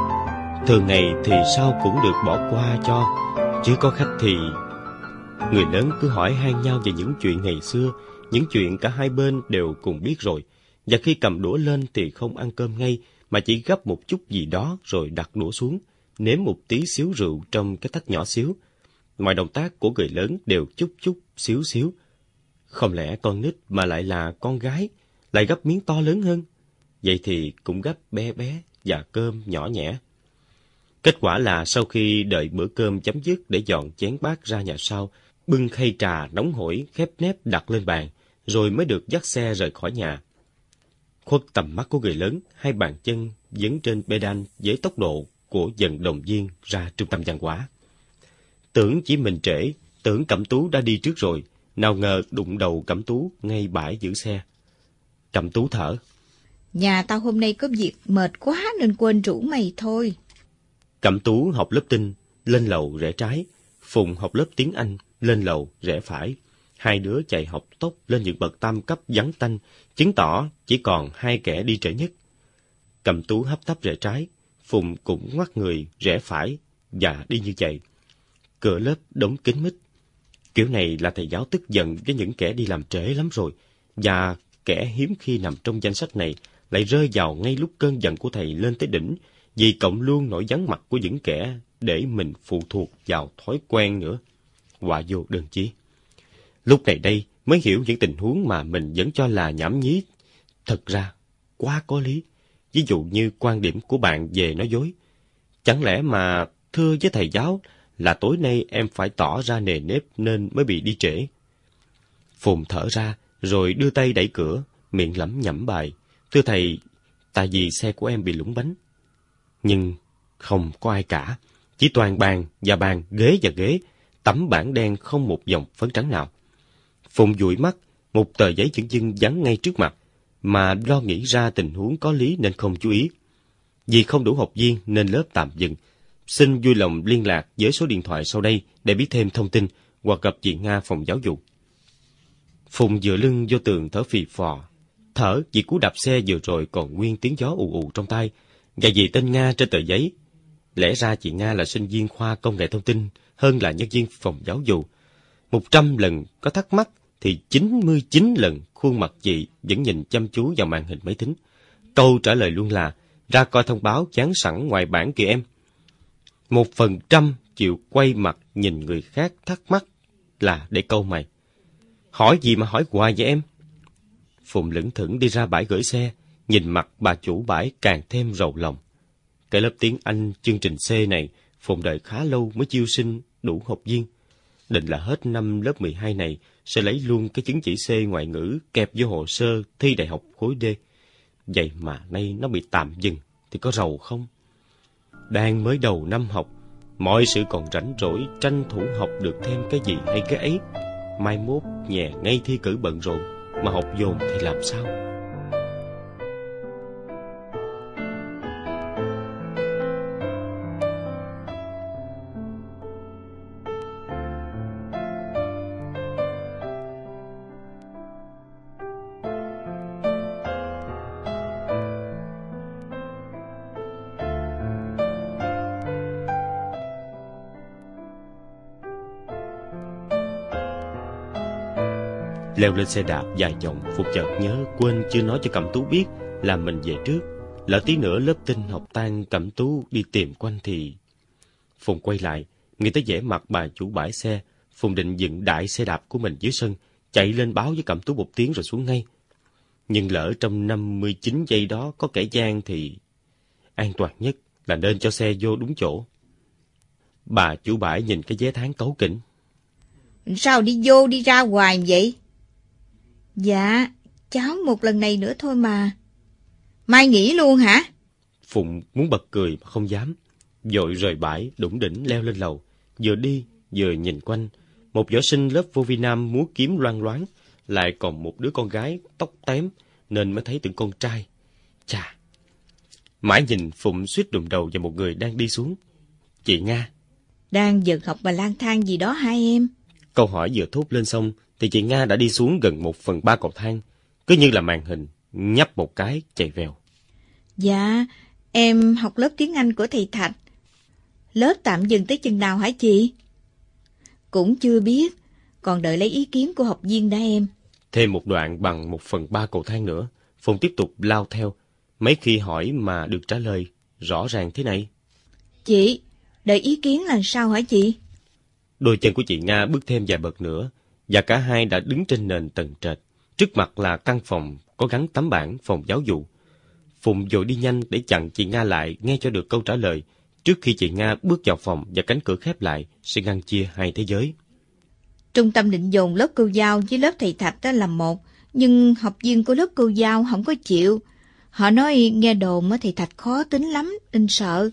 Thường ngày thì sao cũng được bỏ qua cho, chứ có khách thì... Người lớn cứ hỏi han nhau về những chuyện ngày xưa, những chuyện cả hai bên đều cùng biết rồi. Và khi cầm đũa lên thì không ăn cơm ngay, mà chỉ gắp một chút gì đó rồi đặt đũa xuống, nếm một tí xíu rượu trong cái tách nhỏ xíu. Mọi động tác của người lớn đều chút chút xíu xíu. Không lẽ con nít mà lại là con gái, lại gắp miếng to lớn hơn? Vậy thì cũng gắp bé bé và cơm nhỏ nhẹ. Kết quả là sau khi đợi bữa cơm chấm dứt để dọn chén bát ra nhà sau, bưng khay trà nóng hổi khép nép đặt lên bàn, rồi mới được dắt xe rời khỏi nhà. Khuất tầm mắt của người lớn, hai bàn chân dấn trên pedal với tốc độ của dần đồng viên ra trung tâm văn hóa. Tưởng chỉ mình trễ, tưởng Cẩm Tú đã đi trước rồi, nào ngờ đụng đầu Cẩm Tú ngay bãi giữ xe. Cẩm Tú thở. Nhà tao hôm nay có việc mệt quá nên quên rủ mày thôi. Cẩm Tú học lớp Tinh, lên lầu rẽ trái. Phùng học lớp tiếng Anh, lên lầu rẽ phải. Hai đứa chạy học tốc lên những bậc tam cấp vắng tanh, chứng tỏ chỉ còn hai kẻ đi trễ nhất. Cẩm Tú hấp tấp rẽ trái, Phùng cũng ngoắt người rẽ phải và đi như vậy. Cửa lớp đóng kín mít. Kiểu này là thầy giáo tức giận với những kẻ đi làm trễ lắm rồi, và kẻ hiếm khi nằm trong danh sách này lại rơi vào ngay lúc cơn giận của thầy lên tới đỉnh, vì cộng luôn nỗi vắng mặt của những kẻ để mình phụ thuộc vào thói quen nữa. Họa vô đơn chí. Lúc này đây mới hiểu những tình huống mà mình vẫn cho là nhảm nhí, thật ra quá có lý. Ví dụ như quan điểm của bạn về nói dối. Chẳng lẽ mà thưa với thầy giáo là tối nay em phải tỏ ra nề nếp nên mới bị đi trễ. Phùng thở ra, rồi đưa tay đẩy cửa, miệng lẩm nhẩm bài. Thưa thầy, tại vì xe của em bị lủng bánh. Nhưng không có ai cả, chỉ toàn bàn và bàn, ghế và ghế, tấm bảng đen không một dòng phấn trắng nào. Phùng dụi mắt, một tờ giấy chứng dưng dán ngay trước mặt, mà lo nghĩ ra tình huống có lý nên không chú ý. Vì không đủ học viên nên lớp tạm dừng. Xin vui lòng liên lạc với số điện thoại sau đây để biết thêm thông tin hoặc gặp chị Nga phòng giáo dục. Phùng dựa lưng vô tường thở phì phò. Thở vì cú đạp xe vừa rồi còn nguyên tiếng gió ù ù trong tai, và vì tên Nga trên tờ giấy. Lẽ ra chị Nga là sinh viên khoa công nghệ thông tin hơn là nhân viên phòng giáo dục. Một trăm lần có thắc mắc thì chín mươi chín lần khuôn mặt chị vẫn nhìn chăm chú vào màn hình máy tính. Câu trả lời luôn là ra coi thông báo dán sẵn ngoài bảng kìa em. Một phần trăm chịu quay mặt nhìn người khác thắc mắc là để câu mày. Hỏi gì mà hỏi hoài vậy em? Phùng lững thững đi ra bãi gửi xe, nhìn mặt bà chủ bãi càng thêm rầu lòng. Cái lớp tiếng Anh chương trình C này, Phùng đợi khá lâu mới chiêu sinh đủ học viên. Định là hết năm lớp mười hai này sẽ lấy luôn cái chứng chỉ C ngoại ngữ kẹp vô hồ sơ thi đại học khối D. Vậy mà nay nó bị tạm dừng thì có rầu không? Đang mới đầu năm học, mọi sự còn rảnh rỗi, tranh thủ học được thêm cái gì hay cái ấy. Mai mốt nhè ngay thi cử bận rộn, mà học dồn thì làm sao? Leo lên xe đạp dài vòng, Phục chợt nhớ quên chưa nói cho Cẩm Tú biết là mình về trước. Lỡ tí nữa lớp tin học tan Cẩm Tú đi tìm quanh thì... Phùng quay lại, nghĩ tới vẻ mặt bà chủ bãi xe. Phùng định dựng đại xe đạp của mình dưới sân, chạy lên báo với Cẩm Tú một tiếng rồi xuống ngay. Nhưng lỡ trong năm mươi chín giây đó có kẻ gian thì... An toàn nhất là nên cho xe vô đúng chỗ. Bà chủ bãi nhìn cái vé tháng cáu kỉnh. Sao đi vô đi ra hoài vậy? Dạ, cháu một lần này nữa thôi mà. Mai nghỉ luôn hả? Phụng muốn bật cười mà không dám. Vội rời bãi, đủng đỉnh leo lên lầu. Vừa đi, vừa nhìn quanh. Một võ sinh lớp vô vi nam múa kiếm loang loáng. Lại còn một đứa con gái tóc tém, nên mới thấy tưởng con trai. Chà! Mãi nhìn Phụng suýt đụng đầu vào một người đang đi xuống. Chị Nga. Đang giật học mà lang thang gì đó hai em? Câu hỏi vừa thốt lên xong, thì chị Nga đã đi xuống gần một phần ba cầu thang. Cứ như là màn hình, nhấp một cái, chạy vèo. Dạ, em học lớp tiếng Anh của thầy Thạch. Lớp tạm dừng tới chừng nào hả chị? Cũng chưa biết, còn đợi lấy ý kiến của học viên đã em. Thêm một đoạn bằng một phần ba cầu thang nữa, Phùng tiếp tục lao theo. Mấy khi hỏi mà được trả lời rõ ràng thế này. Chị, đợi ý kiến là sao hả chị? Đôi chân của chị Nga bước thêm vài bậc nữa, và cả hai đã đứng trên nền tầng trệt. Trước mặt là căn phòng có gắn tấm bảng phòng giáo vụ. Phùng vội đi nhanh để chặn chị Nga lại nghe cho được câu trả lời, trước khi chị Nga bước vào phòng và cánh cửa khép lại sẽ ngăn chia hai thế giới. Trung tâm định dồn lớp Cưu Giao với lớp thầy Thạch đó là một, nhưng học viên của lớp Cưu Giao không có chịu. Họ nói nghe đồn thầy Thạch khó tính lắm, nên sợ.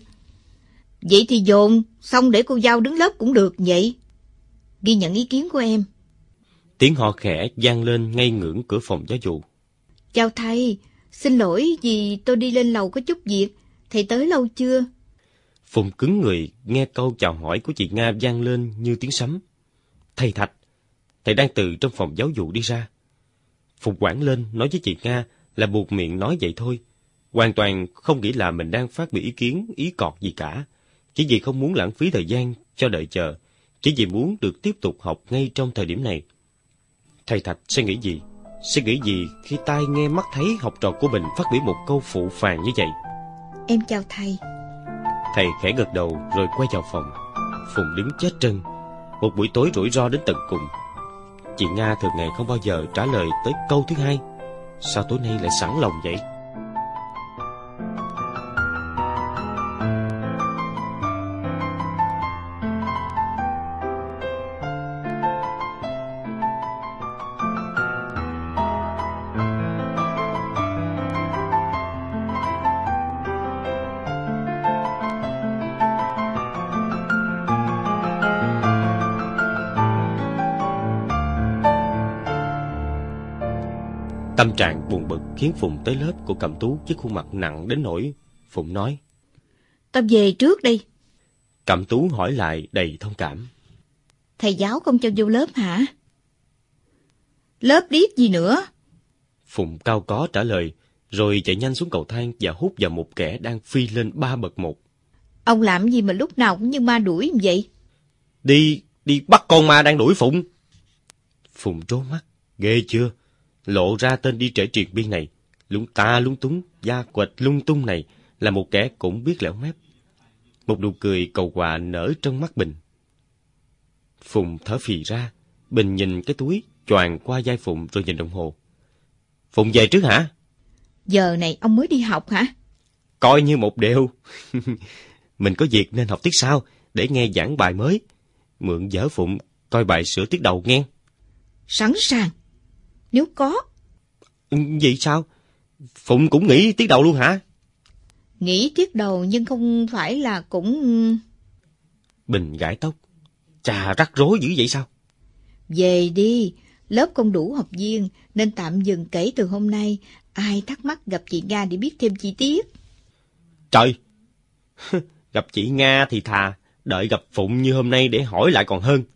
Vậy thì dồn, xong để cô Giao đứng lớp cũng được vậy. Ghi nhận ý kiến của em. Tiếng họ khẽ vang lên ngay ngưỡng cửa phòng giáo vụ. Chào thầy, xin lỗi vì tôi đi lên lầu có chút việc, thầy tới lâu chưa? Phùng cứng người nghe câu chào hỏi của chị Nga vang lên như tiếng sấm. Thầy Thạch, thầy đang từ trong phòng giáo vụ đi ra. Phùng quảng lên nói với chị Nga là buộc miệng nói vậy thôi, hoàn toàn không nghĩ là mình đang phát biểu ý kiến, ý cọt gì cả. Chỉ vì không muốn lãng phí thời gian cho đợi chờ, chỉ vì muốn được tiếp tục học ngay trong thời điểm này. Thầy Thạch sẽ nghĩ gì? Sẽ nghĩ gì khi tai nghe mắt thấy học trò của mình phát biểu một câu phụ phàng như vậy? Em chào thầy. Thầy khẽ gật đầu rồi quay vào phòng. Phùng đứng chết trân. Một buổi tối rủi ro đến tận cùng. Chị Nga thường ngày không bao giờ trả lời tới câu thứ hai. Sao tối nay lại sẵn lòng vậy? Tâm trạng buồn bực khiến Phùng tới lớp của Cẩm Tú với khuôn mặt nặng đến nỗi Phùng nói: Tao về trước đi. Cẩm Tú hỏi lại đầy thông cảm: Thầy giáo không cho vô lớp hả? Lớp điếc gì nữa? Phùng cao có trả lời, rồi chạy nhanh xuống cầu thang và hút vào một kẻ đang phi lên ba bậc một. Ông làm gì mà lúc nào cũng như ma đuổi vậy? Đi, đi bắt con ma đang đuổi Phụng. Phùng trố mắt, ghê chưa? Lộ ra tên đi trễ triền biên này, lúng ta lúng túng, da quệt lung tung này là một kẻ cũng biết lẻo mép. Một nụ cười cầu quạ nở trong mắt Bình. Phùng thở phì ra, Bình nhìn cái túi, choàng qua vai Phụng rồi nhìn đồng hồ. Phụng về trước hả? Giờ này ông mới đi học hả? Coi như một điều. Mình có việc nên học tiết sau, để nghe giảng bài mới. Mượn vở Phụng coi bài sửa tiết đầu nghe. Sẵn sàng. Nếu có. Vậy sao? Phụng cũng nghỉ tiết đầu luôn hả? Nghỉ tiết đầu nhưng không phải là cũng... Bình gãi tóc. Chà, rắc rối dữ vậy sao? Về đi, lớp không đủ học viên nên tạm dừng kể từ hôm nay. Ai thắc mắc gặp chị Nga để biết thêm chi tiết. Trời! Gặp chị Nga thì thà đợi gặp Phụng như hôm nay để hỏi lại còn hơn.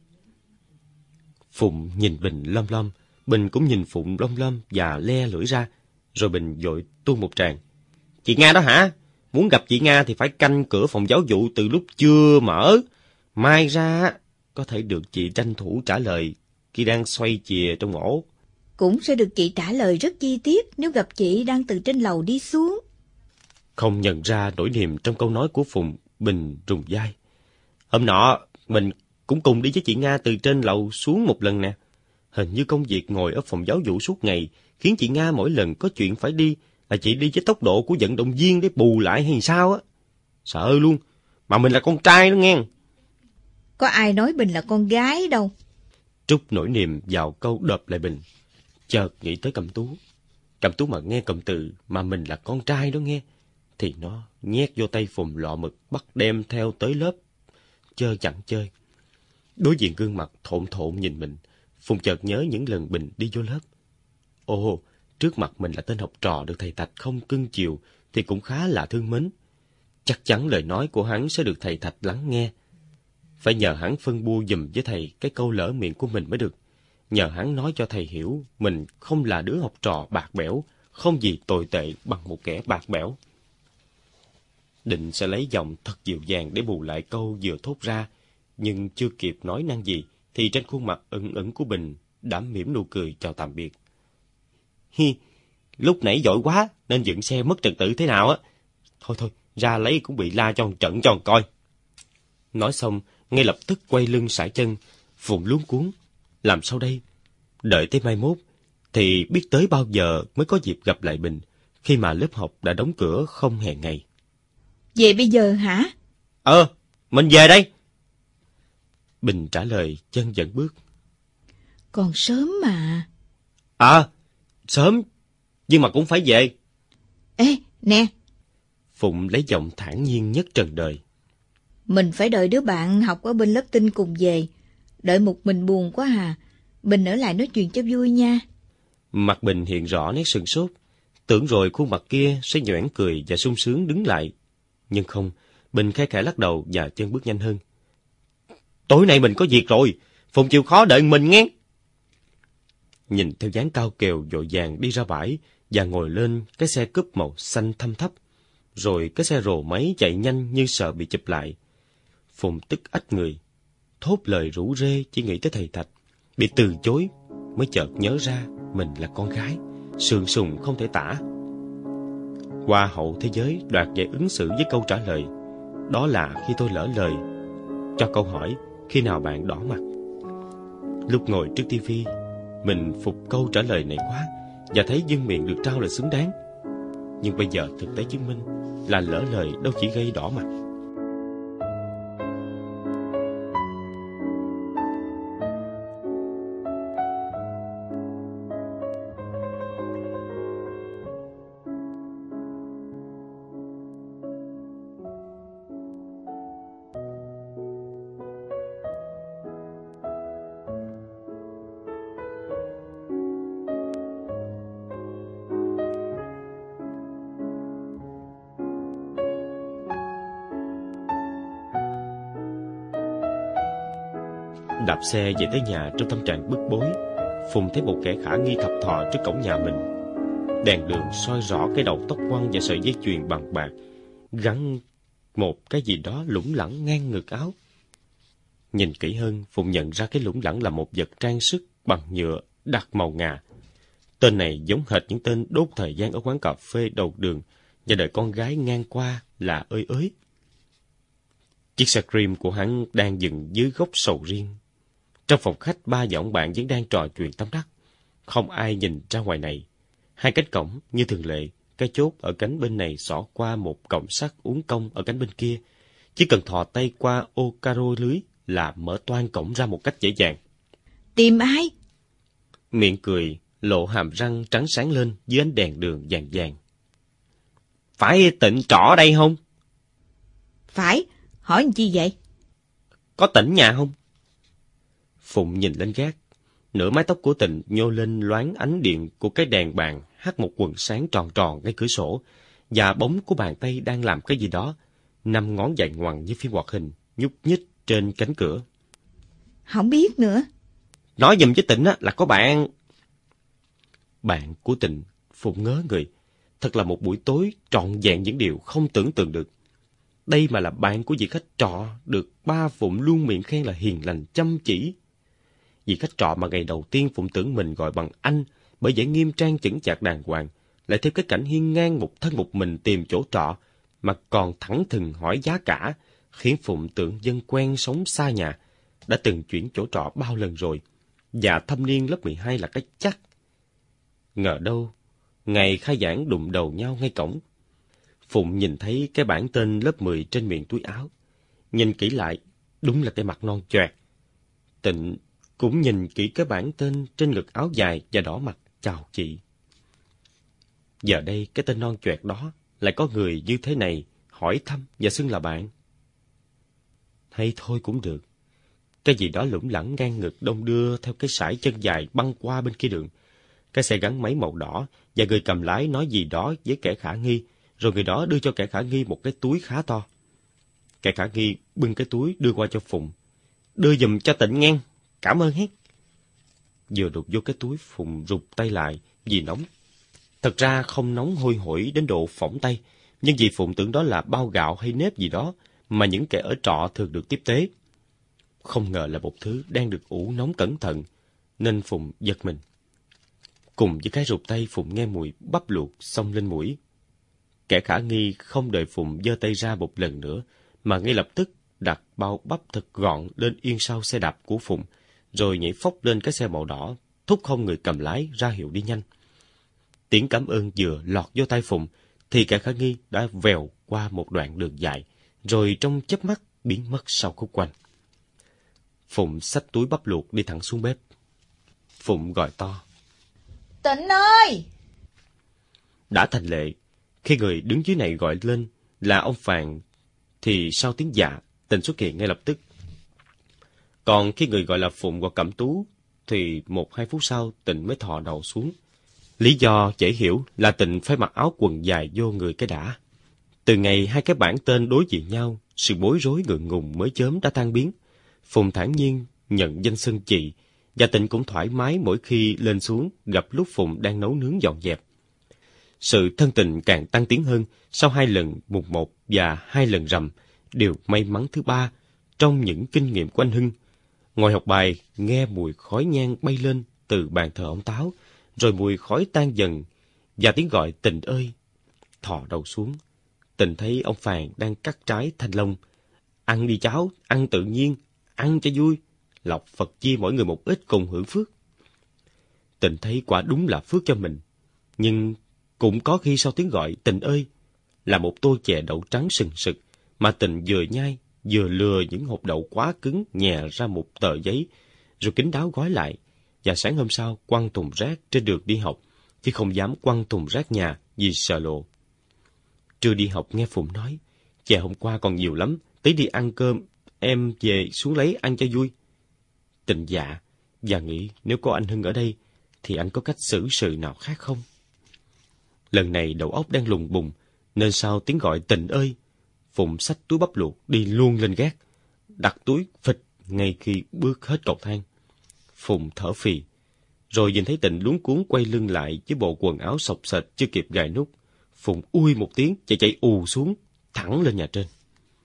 Phụng nhìn Bình lom lom, Bình cũng nhìn Phụng lom lom và le lưỡi ra, rồi Bình vội tuôn một tràng. Chị Nga đó hả? Muốn gặp chị Nga thì phải canh cửa phòng giáo vụ từ lúc chưa mở. Mai ra có thể được chị tranh thủ trả lời khi đang xoay chìa trong ổ. Cũng sẽ được chị trả lời rất chi tiết nếu gặp chị đang từ trên lầu đi xuống. Không nhận ra nỗi niềm trong câu nói của Phụng, Bình rùng vai. Hôm nọ, mình cũng cùng đi với chị Nga từ trên lầu xuống một lần nè. Hình như công việc ngồi ở phòng giáo vụ suốt ngày, khiến chị Nga mỗi lần có chuyện phải đi, là chị đi với tốc độ của vận động viên để bù lại hay sao á. Sợ luôn, mà mình là con trai đó nghe. Có ai nói Bình là con gái đâu. Trút nỗi niềm vào câu đợp lại Bình. Chợt nghĩ tới Cẩm Tú. Cẩm Tú mà nghe cụm từ mà mình là con trai đó nghe, thì nó nhét vô tay Phùng lọ mực bắt đem theo tới lớp. Chơi chẳng chơi. Đối diện gương mặt thộn thộn nhìn mình, Phùng chợt nhớ những lần Bình đi vô lớp. Ồ, trước mặt mình là tên học trò được thầy Thạch không cưng chiều thì cũng khá là thương mến. Chắc chắn lời nói của hắn sẽ được thầy Thạch lắng nghe. Phải nhờ hắn phân bua giùm với thầy cái câu lỡ miệng của mình mới được. Nhờ hắn nói cho thầy hiểu mình không là đứa học trò bạc bẽo, không gì tồi tệ bằng một kẻ bạc bẽo. Định sẽ lấy giọng thật dịu dàng để bù lại câu vừa thốt ra, nhưng chưa kịp nói năng gì thì trên khuôn mặt ửng ửng của Bình đã mỉm nụ cười chào tạm biệt. Hi, lúc nãy vội quá nên dựng xe mất trật tự thế nào á. Thôi thôi, ra lấy cũng bị la cho một trận cho coi. Nói xong, ngay lập tức quay lưng sải chân, Phụng luống cuống. Làm sao đây? Đợi tới mai mốt, thì biết tới bao giờ mới có dịp gặp lại Bình, khi mà lớp học đã đóng cửa không hẹn ngày. Về bây giờ hả? Ờ, mình về đây. Bình trả lời chân dẫn bước. Còn sớm mà. À, sớm, nhưng mà cũng phải về. Ê, nè. Phụng lấy giọng thản nhiên nhất trần đời. Mình phải đợi đứa bạn học ở bên lớp Tinh cùng về. Đợi một mình buồn quá à. Bình ở lại nói chuyện cho vui nha. Mặt Bình hiện rõ nét sừng sốt. Tưởng rồi khuôn mặt kia sẽ nhoẻn cười và sung sướng đứng lại. Nhưng không, Bình khe khẽ lắc đầu và chân bước nhanh hơn. Tối nay mình có việc rồi, Phụng chịu khó đợi mình nghe. Nhìn theo dáng cao kèo vội vàng đi ra bãi và ngồi lên cái xe cúp màu xanh thâm thấp, rồi cái xe rồ máy chạy nhanh như sợ bị chụp lại. Phụng tức ách người, thốt lời rủ rê chỉ nghĩ tới thầy Thạch, bị từ chối mới chợt nhớ ra mình là con gái, sườn sùng không thể tả. Hoa hậu thế giới đoạt giải ứng xử với câu trả lời, đó là khi tôi lỡ lời cho câu hỏi khi nào bạn đỏ mặt. Lúc ngồi trước tivi, mình phục câu trả lời này quá và thấy vương miện được trao là xứng đáng. Nhưng bây giờ thực tế chứng minh là lỡ lời đâu chỉ gây đỏ mặt. Đạp xe về tới nhà trong tâm trạng bức bối, Phùng thấy một kẻ khả nghi thập thò trước cổng nhà mình. Đèn đường soi rõ cái đầu tóc quăn và sợi dây chuyền bằng bạc, gắn một cái gì đó lủng lẳng ngang ngực áo. Nhìn kỹ hơn, Phùng nhận ra cái lủng lẳng là một vật trang sức bằng nhựa đặc màu ngà. Tên này giống hệt những tên đốt thời gian ở quán cà phê đầu đường và đợi con gái ngang qua là ơi ới. Chiếc xe cream của hắn đang dừng dưới gốc sầu riêng. Trong phòng khách, ba và ông bạn vẫn đang trò chuyện tâm đắc. Không ai nhìn ra ngoài này. Hai cánh cổng, như thường lệ, cái chốt ở cánh bên này xỏ qua một cổng sắt uốn cong ở cánh bên kia. Chỉ cần thò tay qua ô caro lưới là mở toang cổng ra một cách dễ dàng. Tìm ai? Miệng cười, lộ hàm răng trắng sáng lên dưới ánh đèn đường vàng vàng. Phải Tịnh trọ đây không? Phải, hỏi làm chi vậy? Có Tịnh nhà không? Phụng nhìn lên gác, nửa mái tóc của Tịnh nhô lên loáng ánh điện của cái đèn bàn hắt một quầng sáng tròn tròn ngay cửa sổ, và bóng của bàn tay đang làm cái gì đó, năm ngón dài ngoằng như phim hoạt hình, nhúc nhích trên cánh cửa. Không biết nữa. Nói giùm với Tịnh á là có bạn. Bạn của Tịnh, Phụng ngớ người. Thật là một buổi tối trọn vẹn những điều không tưởng tượng được. Đây mà là bạn của vị khách trọ được ba Phụng luôn miệng khen là hiền lành chăm chỉ. Vị khách trọ mà ngày đầu tiên Phụng tưởng mình gọi bằng anh bởi vẻ nghiêm trang chững chạc đàng hoàng, lại thêm cái cảnh hiên ngang một thân một mình tìm chỗ trọ, mà còn thẳng thừng hỏi giá cả, khiến Phụng tưởng dân quen sống xa nhà, đã từng chuyển chỗ trọ bao lần rồi, và thâm niên lớp mười hai là cái chắc. Ngờ đâu, ngày khai giảng đụng đầu nhau ngay cổng. Phụng nhìn thấy cái bảng tên lớp mười trên miệng túi áo. Nhìn kỹ lại, đúng là cái mặt non choẹt. Tịnh cũng nhìn kỹ cái bảng tên trên ngực áo dài và đỏ mặt chào chị. Giờ đây cái tên non choẹt đó lại có người như thế này hỏi thăm và xưng là bạn. Hay thôi cũng được. Cái gì đó lủng lẳng ngang ngực đông đưa theo cái sải chân dài băng qua bên kia đường. Cái xe gắn máy màu đỏ và người cầm lái nói gì đó với kẻ khả nghi, rồi người đó đưa cho kẻ khả nghi một cái túi khá to. Kẻ khả nghi bưng cái túi đưa qua cho Phụng. Đưa giùm cho Tịnh ngang, cảm ơn hết. Vừa đục vô cái túi, Phụng rụt tay lại vì nóng. Thật ra không nóng hôi hổi đến độ phỏng tay, nhưng vì Phụng tưởng đó là bao gạo hay nếp gì đó mà những kẻ ở trọ thường được tiếp tế. Không ngờ là một thứ đang được ủ nóng cẩn thận, nên Phụng giật mình. Cùng với cái rụt tay, Phụng nghe mùi bắp luộc xông lên mũi. Kẻ khả nghi không đợi Phụng giơ tay ra một lần nữa, mà ngay lập tức đặt bao bắp thật gọn lên yên sau xe đạp của Phụng, rồi nhảy phóc lên cái xe màu đỏ, thúc không người cầm lái ra hiệu đi nhanh. Tiếng cảm ơn vừa lọt vô tay Phụng, thì kẻ khả nghi đã vèo qua một đoạn đường dài, rồi trong chớp mắt biến mất sau khúc quanh. Phụng xách túi bắp luộc đi thẳng xuống bếp. Phụng gọi to: Tịnh ơi! Đã thành lệ, khi người đứng dưới này gọi lên là ông Phàn, thì sau tiếng dạ, Tịnh xuất hiện ngay lập tức. Còn khi người gọi là Phụng hoặc Cẩm Tú, thì một hai phút sau Tịnh mới thò đầu xuống. Lý do dễ hiểu là Tịnh phải mặc áo quần dài vô người cái đã. Từ ngày hai cái bảng tên đối diện nhau, sự bối rối ngượng ngùng mới chớm đã tan biến. Phụng thản nhiên nhận danh xưng chị, và Tịnh cũng thoải mái mỗi khi lên xuống gặp lúc Phụng đang nấu nướng dọn dẹp. Sự thân tình càng tăng tiến hơn sau hai lần mùng một và hai lần rằm, điều may mắn thứ ba trong những kinh nghiệm của anh Hưng. Ngồi học bài, nghe mùi khói nhang bay lên từ bàn thờ ông Táo, rồi mùi khói tan dần, và tiếng gọi Tịnh ơi. Thò đầu xuống, Tịnh thấy ông Phàn đang cắt trái thanh long. Ăn đi cháu, ăn tự nhiên, ăn cho vui, lộc Phật chia mỗi người một ít cùng hưởng phước. Tịnh thấy quả đúng là phước cho mình, nhưng cũng có khi sau tiếng gọi Tịnh ơi là một tô chè đậu trắng sừng sực, mà Tịnh vừa nhai vừa lừa những hột đậu quá cứng nhè ra một tờ giấy, rồi kín đáo gói lại, và sáng hôm sau quăng thùng rác trên đường đi học, chứ không dám quăng thùng rác nhà vì sợ lộ. Trưa đi học nghe Phụng nói: chè hôm qua còn nhiều lắm, tí đi ăn cơm, em về xuống lấy ăn cho vui. Tịnh dạ, và nghĩ nếu có anh Hưng ở đây, thì anh có cách xử sự nào khác không? Lần này đầu óc đang lùng bùng, nên sau tiếng gọi Tịnh ơi, Phụng xách túi bắp luộc đi luôn lên gác, đặt túi phịch ngay khi bước hết cầu thang. Phụng thở phì, rồi nhìn thấy Tịnh luống cuống quay lưng lại với bộ quần áo xộc xệch chưa kịp gài nút. Phụng ui một tiếng chạy chạy ù xuống, thẳng lên nhà trên.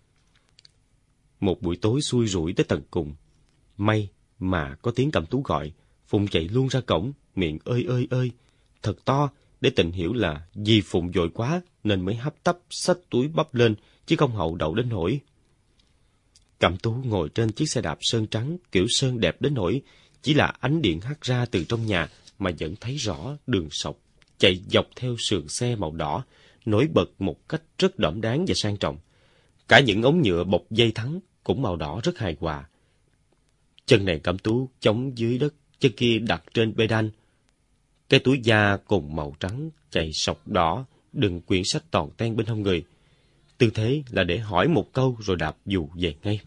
Một buổi tối xui rủi tới tận cùng. May mà có tiếng Cẩm Tú gọi, Phụng chạy luôn ra cổng, miệng ơi ơi ơi, thật to, để Tịnh hiểu là vì Phụng vội quá nên mới hấp tấp xách túi bắp lên, chứ không hậu đậu đến nỗi. Cẩm Tú ngồi trên chiếc xe đạp sơn trắng, kiểu sơn đẹp đến nỗi chỉ là ánh điện hắt ra từ trong nhà mà vẫn thấy rõ đường sọc chạy dọc theo sườn xe màu đỏ, nổi bật một cách rất đỏm đáng và sang trọng. Cả những ống nhựa bọc dây thắng cũng màu đỏ rất hài hòa. Chân này Cẩm Tú chống dưới đất, chân kia đặt trên pedal. Cái túi da cùng màu trắng chạy sọc đỏ, đựng quyển sách toàn ten bên hông người. Tư thế là để hỏi một câu rồi đạp dù về ngay.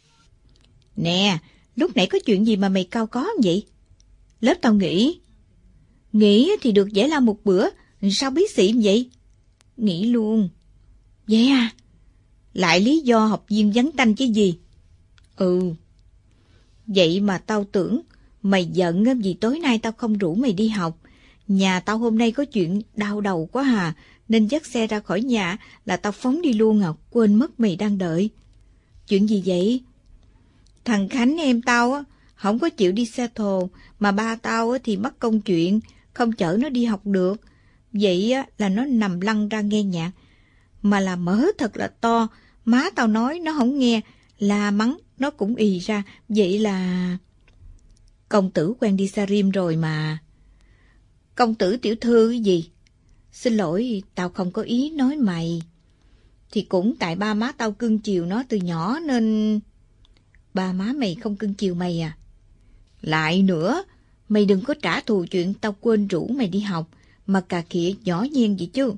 Nè, lúc nãy có chuyện gì mà mày cau có vậy? Lớp tao nghỉ. Nghỉ thì được giải lao một bữa, sao biết xị vậy? Nghỉ luôn. Vậy à? Lại lý do học viên vắng tanh chứ gì? Ừ. Vậy mà tao tưởng mày giận vì tối nay tao không rủ mày đi học. Nhà tao hôm nay có chuyện đau đầu quá hà, nên dắt xe ra khỏi nhà là tao phóng đi luôn à, quên mất mày đang đợi. Chuyện gì vậy? Thằng Khánh em tao á, không có chịu đi xe thồ, mà ba tao á thì mắc công chuyện, không chở nó đi học được. Vậy á, là nó nằm lăn ra nghe nhạc. Mà là mở thật là to. Má tao nói nó không nghe. La mắng nó cũng ì ra. Vậy là... Công tử quen đi xa rim rồi mà. Công tử tiểu thư cái gì? Xin lỗi, tao không có ý nói mày. Thì cũng tại ba má tao cưng chiều nó từ nhỏ nên... Ba má mày không cưng chiều mày à? Lại nữa, mày đừng có trả thù chuyện tao quên rủ mày đi học, mà cà khịa nhỏ nhen vậy chứ.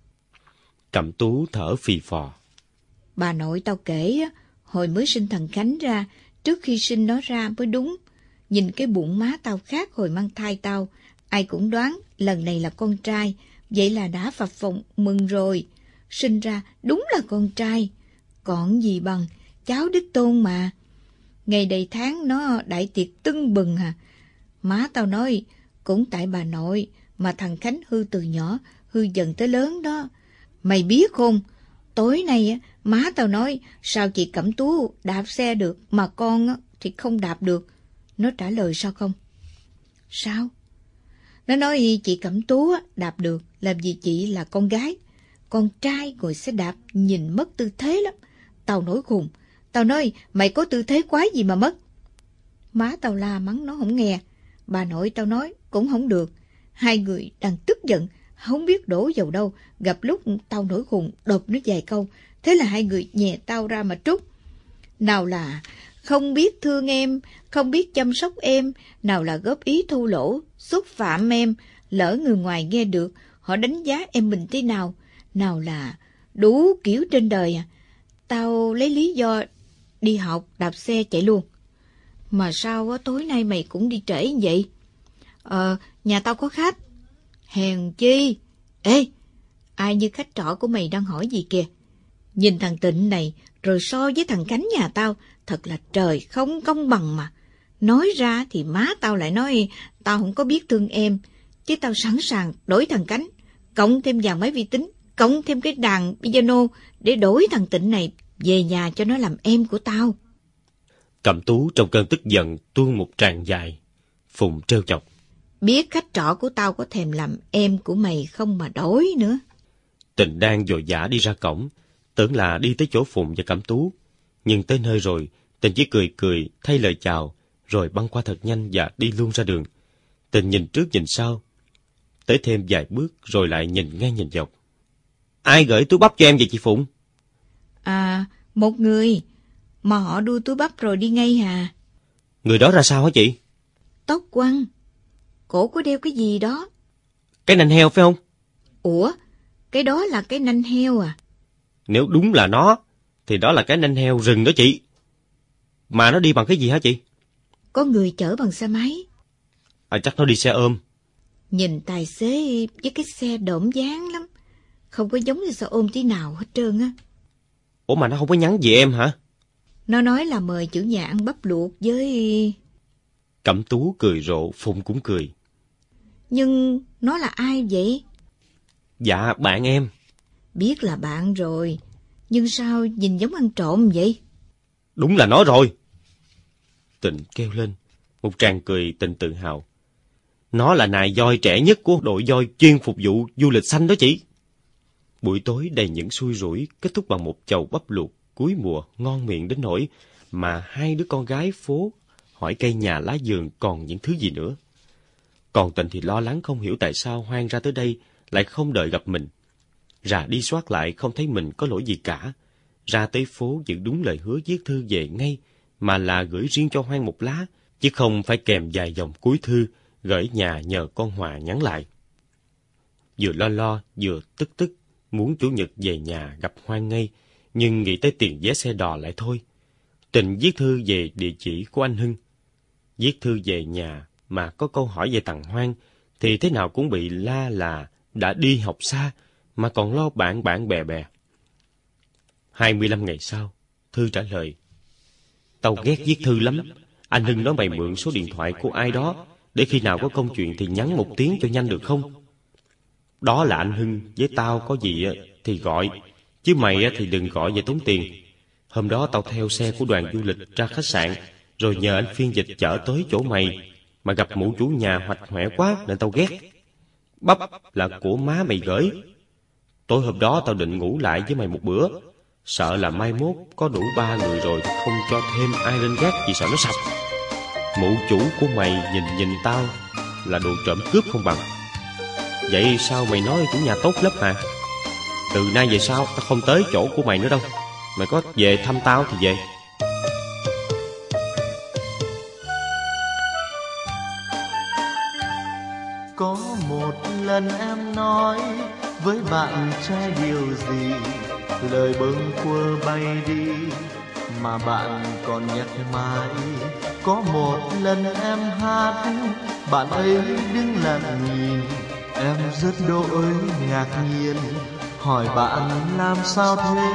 Cẩm Tú thở phì phò. Bà nội tao kể, hồi mới sinh thằng Khánh ra, trước khi sinh nó ra mới đúng. Nhìn cái bụng má tao khác hồi mang thai tao, ai cũng đoán lần này là con trai, vậy là đã phập phồng mừng rồi. Sinh ra đúng là con trai, còn gì bằng, cháu đích tôn mà. Ngày đầy tháng nó đại tiệc tưng bừng à. Má tao nói, cũng tại bà nội mà thằng Khánh hư từ nhỏ, hư dần tới lớn đó. Mày biết không, tối nay má tao nói, sao chị Cẩm Tú đạp xe được mà con thì không đạp được. Nó trả lời sao không? Sao? Nó nói chị Cẩm Tú đạp được làm vì chị là con gái. Con trai ngồi xe đạp nhìn mất tư thế lắm. Tao nổi khùng. Tao nói mày có tư thế quái gì mà mất. Má tao la mắng nó không nghe. Bà nội tao nói cũng không được. Hai người đang tức giận, không biết đổ vào đâu. Gặp lúc tao nổi khùng đột nó vài câu. Thế là hai người nhẹ tao ra mà trút. Nào là không biết thương em, không biết chăm sóc em. Nào là góp ý thô lỗ, xúc phạm em. Lỡ người ngoài nghe được, họ đánh giá em mình thế nào. Nào là đủ kiểu trên đời à. Tao lấy lý do đi học, đạp xe chạy luôn. Mà sao tối nay mày cũng đi trễ như vậy? Ờ, nhà tao có khách. Hèn chi. Ê, ai như khách trọ của mày đang hỏi gì kìa. Nhìn thằng Tịnh này, rồi so với thằng Khánh nhà tao, thật là trời không công bằng mà. Nói ra thì má tao lại nói, tao không có biết thương em, chứ tao sẵn sàng đổi thằng Khánh, cộng thêm dàn máy vi tính, cộng thêm cái đàn piano để đổi thằng Tịnh này về nhà cho nó làm em của tao. Cẩm Tú trong cơn tức giận tuôn một tràng dài. Phùng trêu chọc. Biết khách trọ của tao có thèm làm em của mày không mà đổi nữa. Tịnh đang vội vã đi ra cổng, tưởng là đi tới chỗ Phùng và Cẩm Tú. Nhưng tới nơi rồi, Tịnh chỉ cười cười thay lời chào, rồi băng qua thật nhanh và đi luôn ra đường. Tịnh nhìn trước nhìn sau, tới thêm vài bước rồi lại nhìn ngang nhìn dọc. Ai gửi túi bắp cho em vậy chị Phụng? À, một người, mà họ đua túi bắp rồi đi ngay hà. Người đó ra sao hả chị? Tóc quăn, cổ có đeo cái gì đó. Cái nanh heo phải không? Ủa, cái đó là cái nanh heo à? Nếu đúng là nó, thì đó là cái nanh heo rừng đó chị. Mà nó đi bằng cái gì hả chị? Có người chở bằng xe máy. À, chắc nó đi xe ôm. Nhìn tài xế với cái xe độm dáng lắm. Không có giống như xe ôm tí nào hết trơn á. Ủa mà nó không có nhắn gì em hả? Nó nói là mời chủ nhà ăn bắp luộc với... Cẩm Tú cười rộ, Phụng cũng cười. Nhưng nó là ai vậy? Dạ, bạn em. Biết là bạn rồi, nhưng sao nhìn giống ăn trộm vậy? Đúng là nó rồi. Tịnh kêu lên, một tràng cười Tịnh tự hào. Nó là nài voi trẻ nhất của đội voi chuyên phục vụ du lịch xanh đó chị. Buổi tối đầy những xui rủi kết thúc bằng một chầu bắp luộc cuối mùa ngon miệng đến nỗi mà hai đứa con gái phố hỏi cây nhà lá vườn còn những thứ gì nữa. Còn Tịnh thì lo lắng không hiểu tại sao Hoang ra tới đây lại không đợi gặp mình. Rà đi soát lại không thấy mình có lỗi gì cả. Ra tới phố giữ đúng lời hứa viết thư về ngay, mà là gửi riêng cho Hoang một lá, chứ không phải kèm vài dòng cuối thư gửi nhà nhờ con Hòa nhắn lại. Vừa lo lo vừa tức tức muốn chủ nhật về nhà gặp Hoang ngay, nhưng nghĩ tới tiền vé xe đò lại thôi. Tịnh viết thư về địa chỉ của anh Hưng. Viết thư về nhà mà có câu hỏi về thằng Hoang thì thế nào cũng bị la là đã đi học xa, mà còn lo bạn bạn bè bè. Hai mươi lăm ngày sau, thư trả lời. Tao ghét viết thư lắm. Anh Hưng nói mày mượn số điện thoại của ai đó, để khi nào có công chuyện thì nhắn một tiếng cho nhanh được không? Đó là anh Hưng, với tao có gì thì gọi, chứ mày thì đừng gọi về tốn tiền. Hôm đó tao theo xe của đoàn du lịch ra khách sạn, rồi nhờ anh phiên dịch chở tới chỗ mày, mà gặp mụ chủ nhà hoạch hoẹ quá nên tao ghét. Bắp là của má mày gửi. Tối hôm đó tao định ngủ lại với mày một bữa, sợ là mai mốt có đủ ba người rồi không cho thêm ai lên gác vì sợ nó sập. Mụ chủ của mày nhìn nhìn tao là đồ trộm cướp không bằng. Vậy sao mày nói chủ nhà tốt lắm hả? Từ nay về sau tao không tới chỗ của mày nữa đâu. Mày có về thăm tao thì về. Có một lần em nói với bạn trai điều gì, lời bâng quơ bay đi mà bạn còn nhắc mãi. Có một lần em hát, bạn ấy đứng lặng nhìn, em rất đỗi ngạc nhiên, hỏi bạn làm sao thế.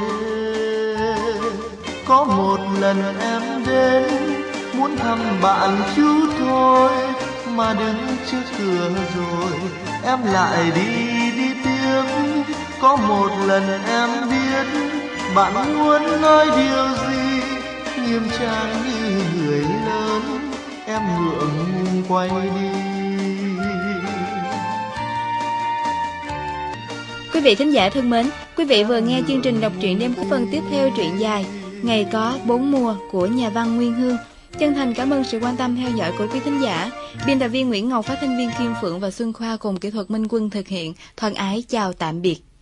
Có một lần em đến muốn thăm bạn chút thôi, mà đứng trước cửa rồi em lại đi đi tiếp. Có một lần em biết bạn muốn nói điều gì, nghiêm trang như người lớn, em ngượng ngùng quay đi. Quý vị thính giả thân mến, quý vị vừa nghe chương trình đọc truyện đêm có phần tiếp theo truyện dài Ngày có bốn mùa của nhà văn Nguyên Hương. Chân thành cảm ơn sự quan tâm theo dõi của quý thính giả. Biên tập viên Nguyễn Ngọc, phát thanh viên Kim Phượng và Xuân Khoa cùng kỹ thuật Minh Quân thực hiện. Thân ái chào tạm biệt.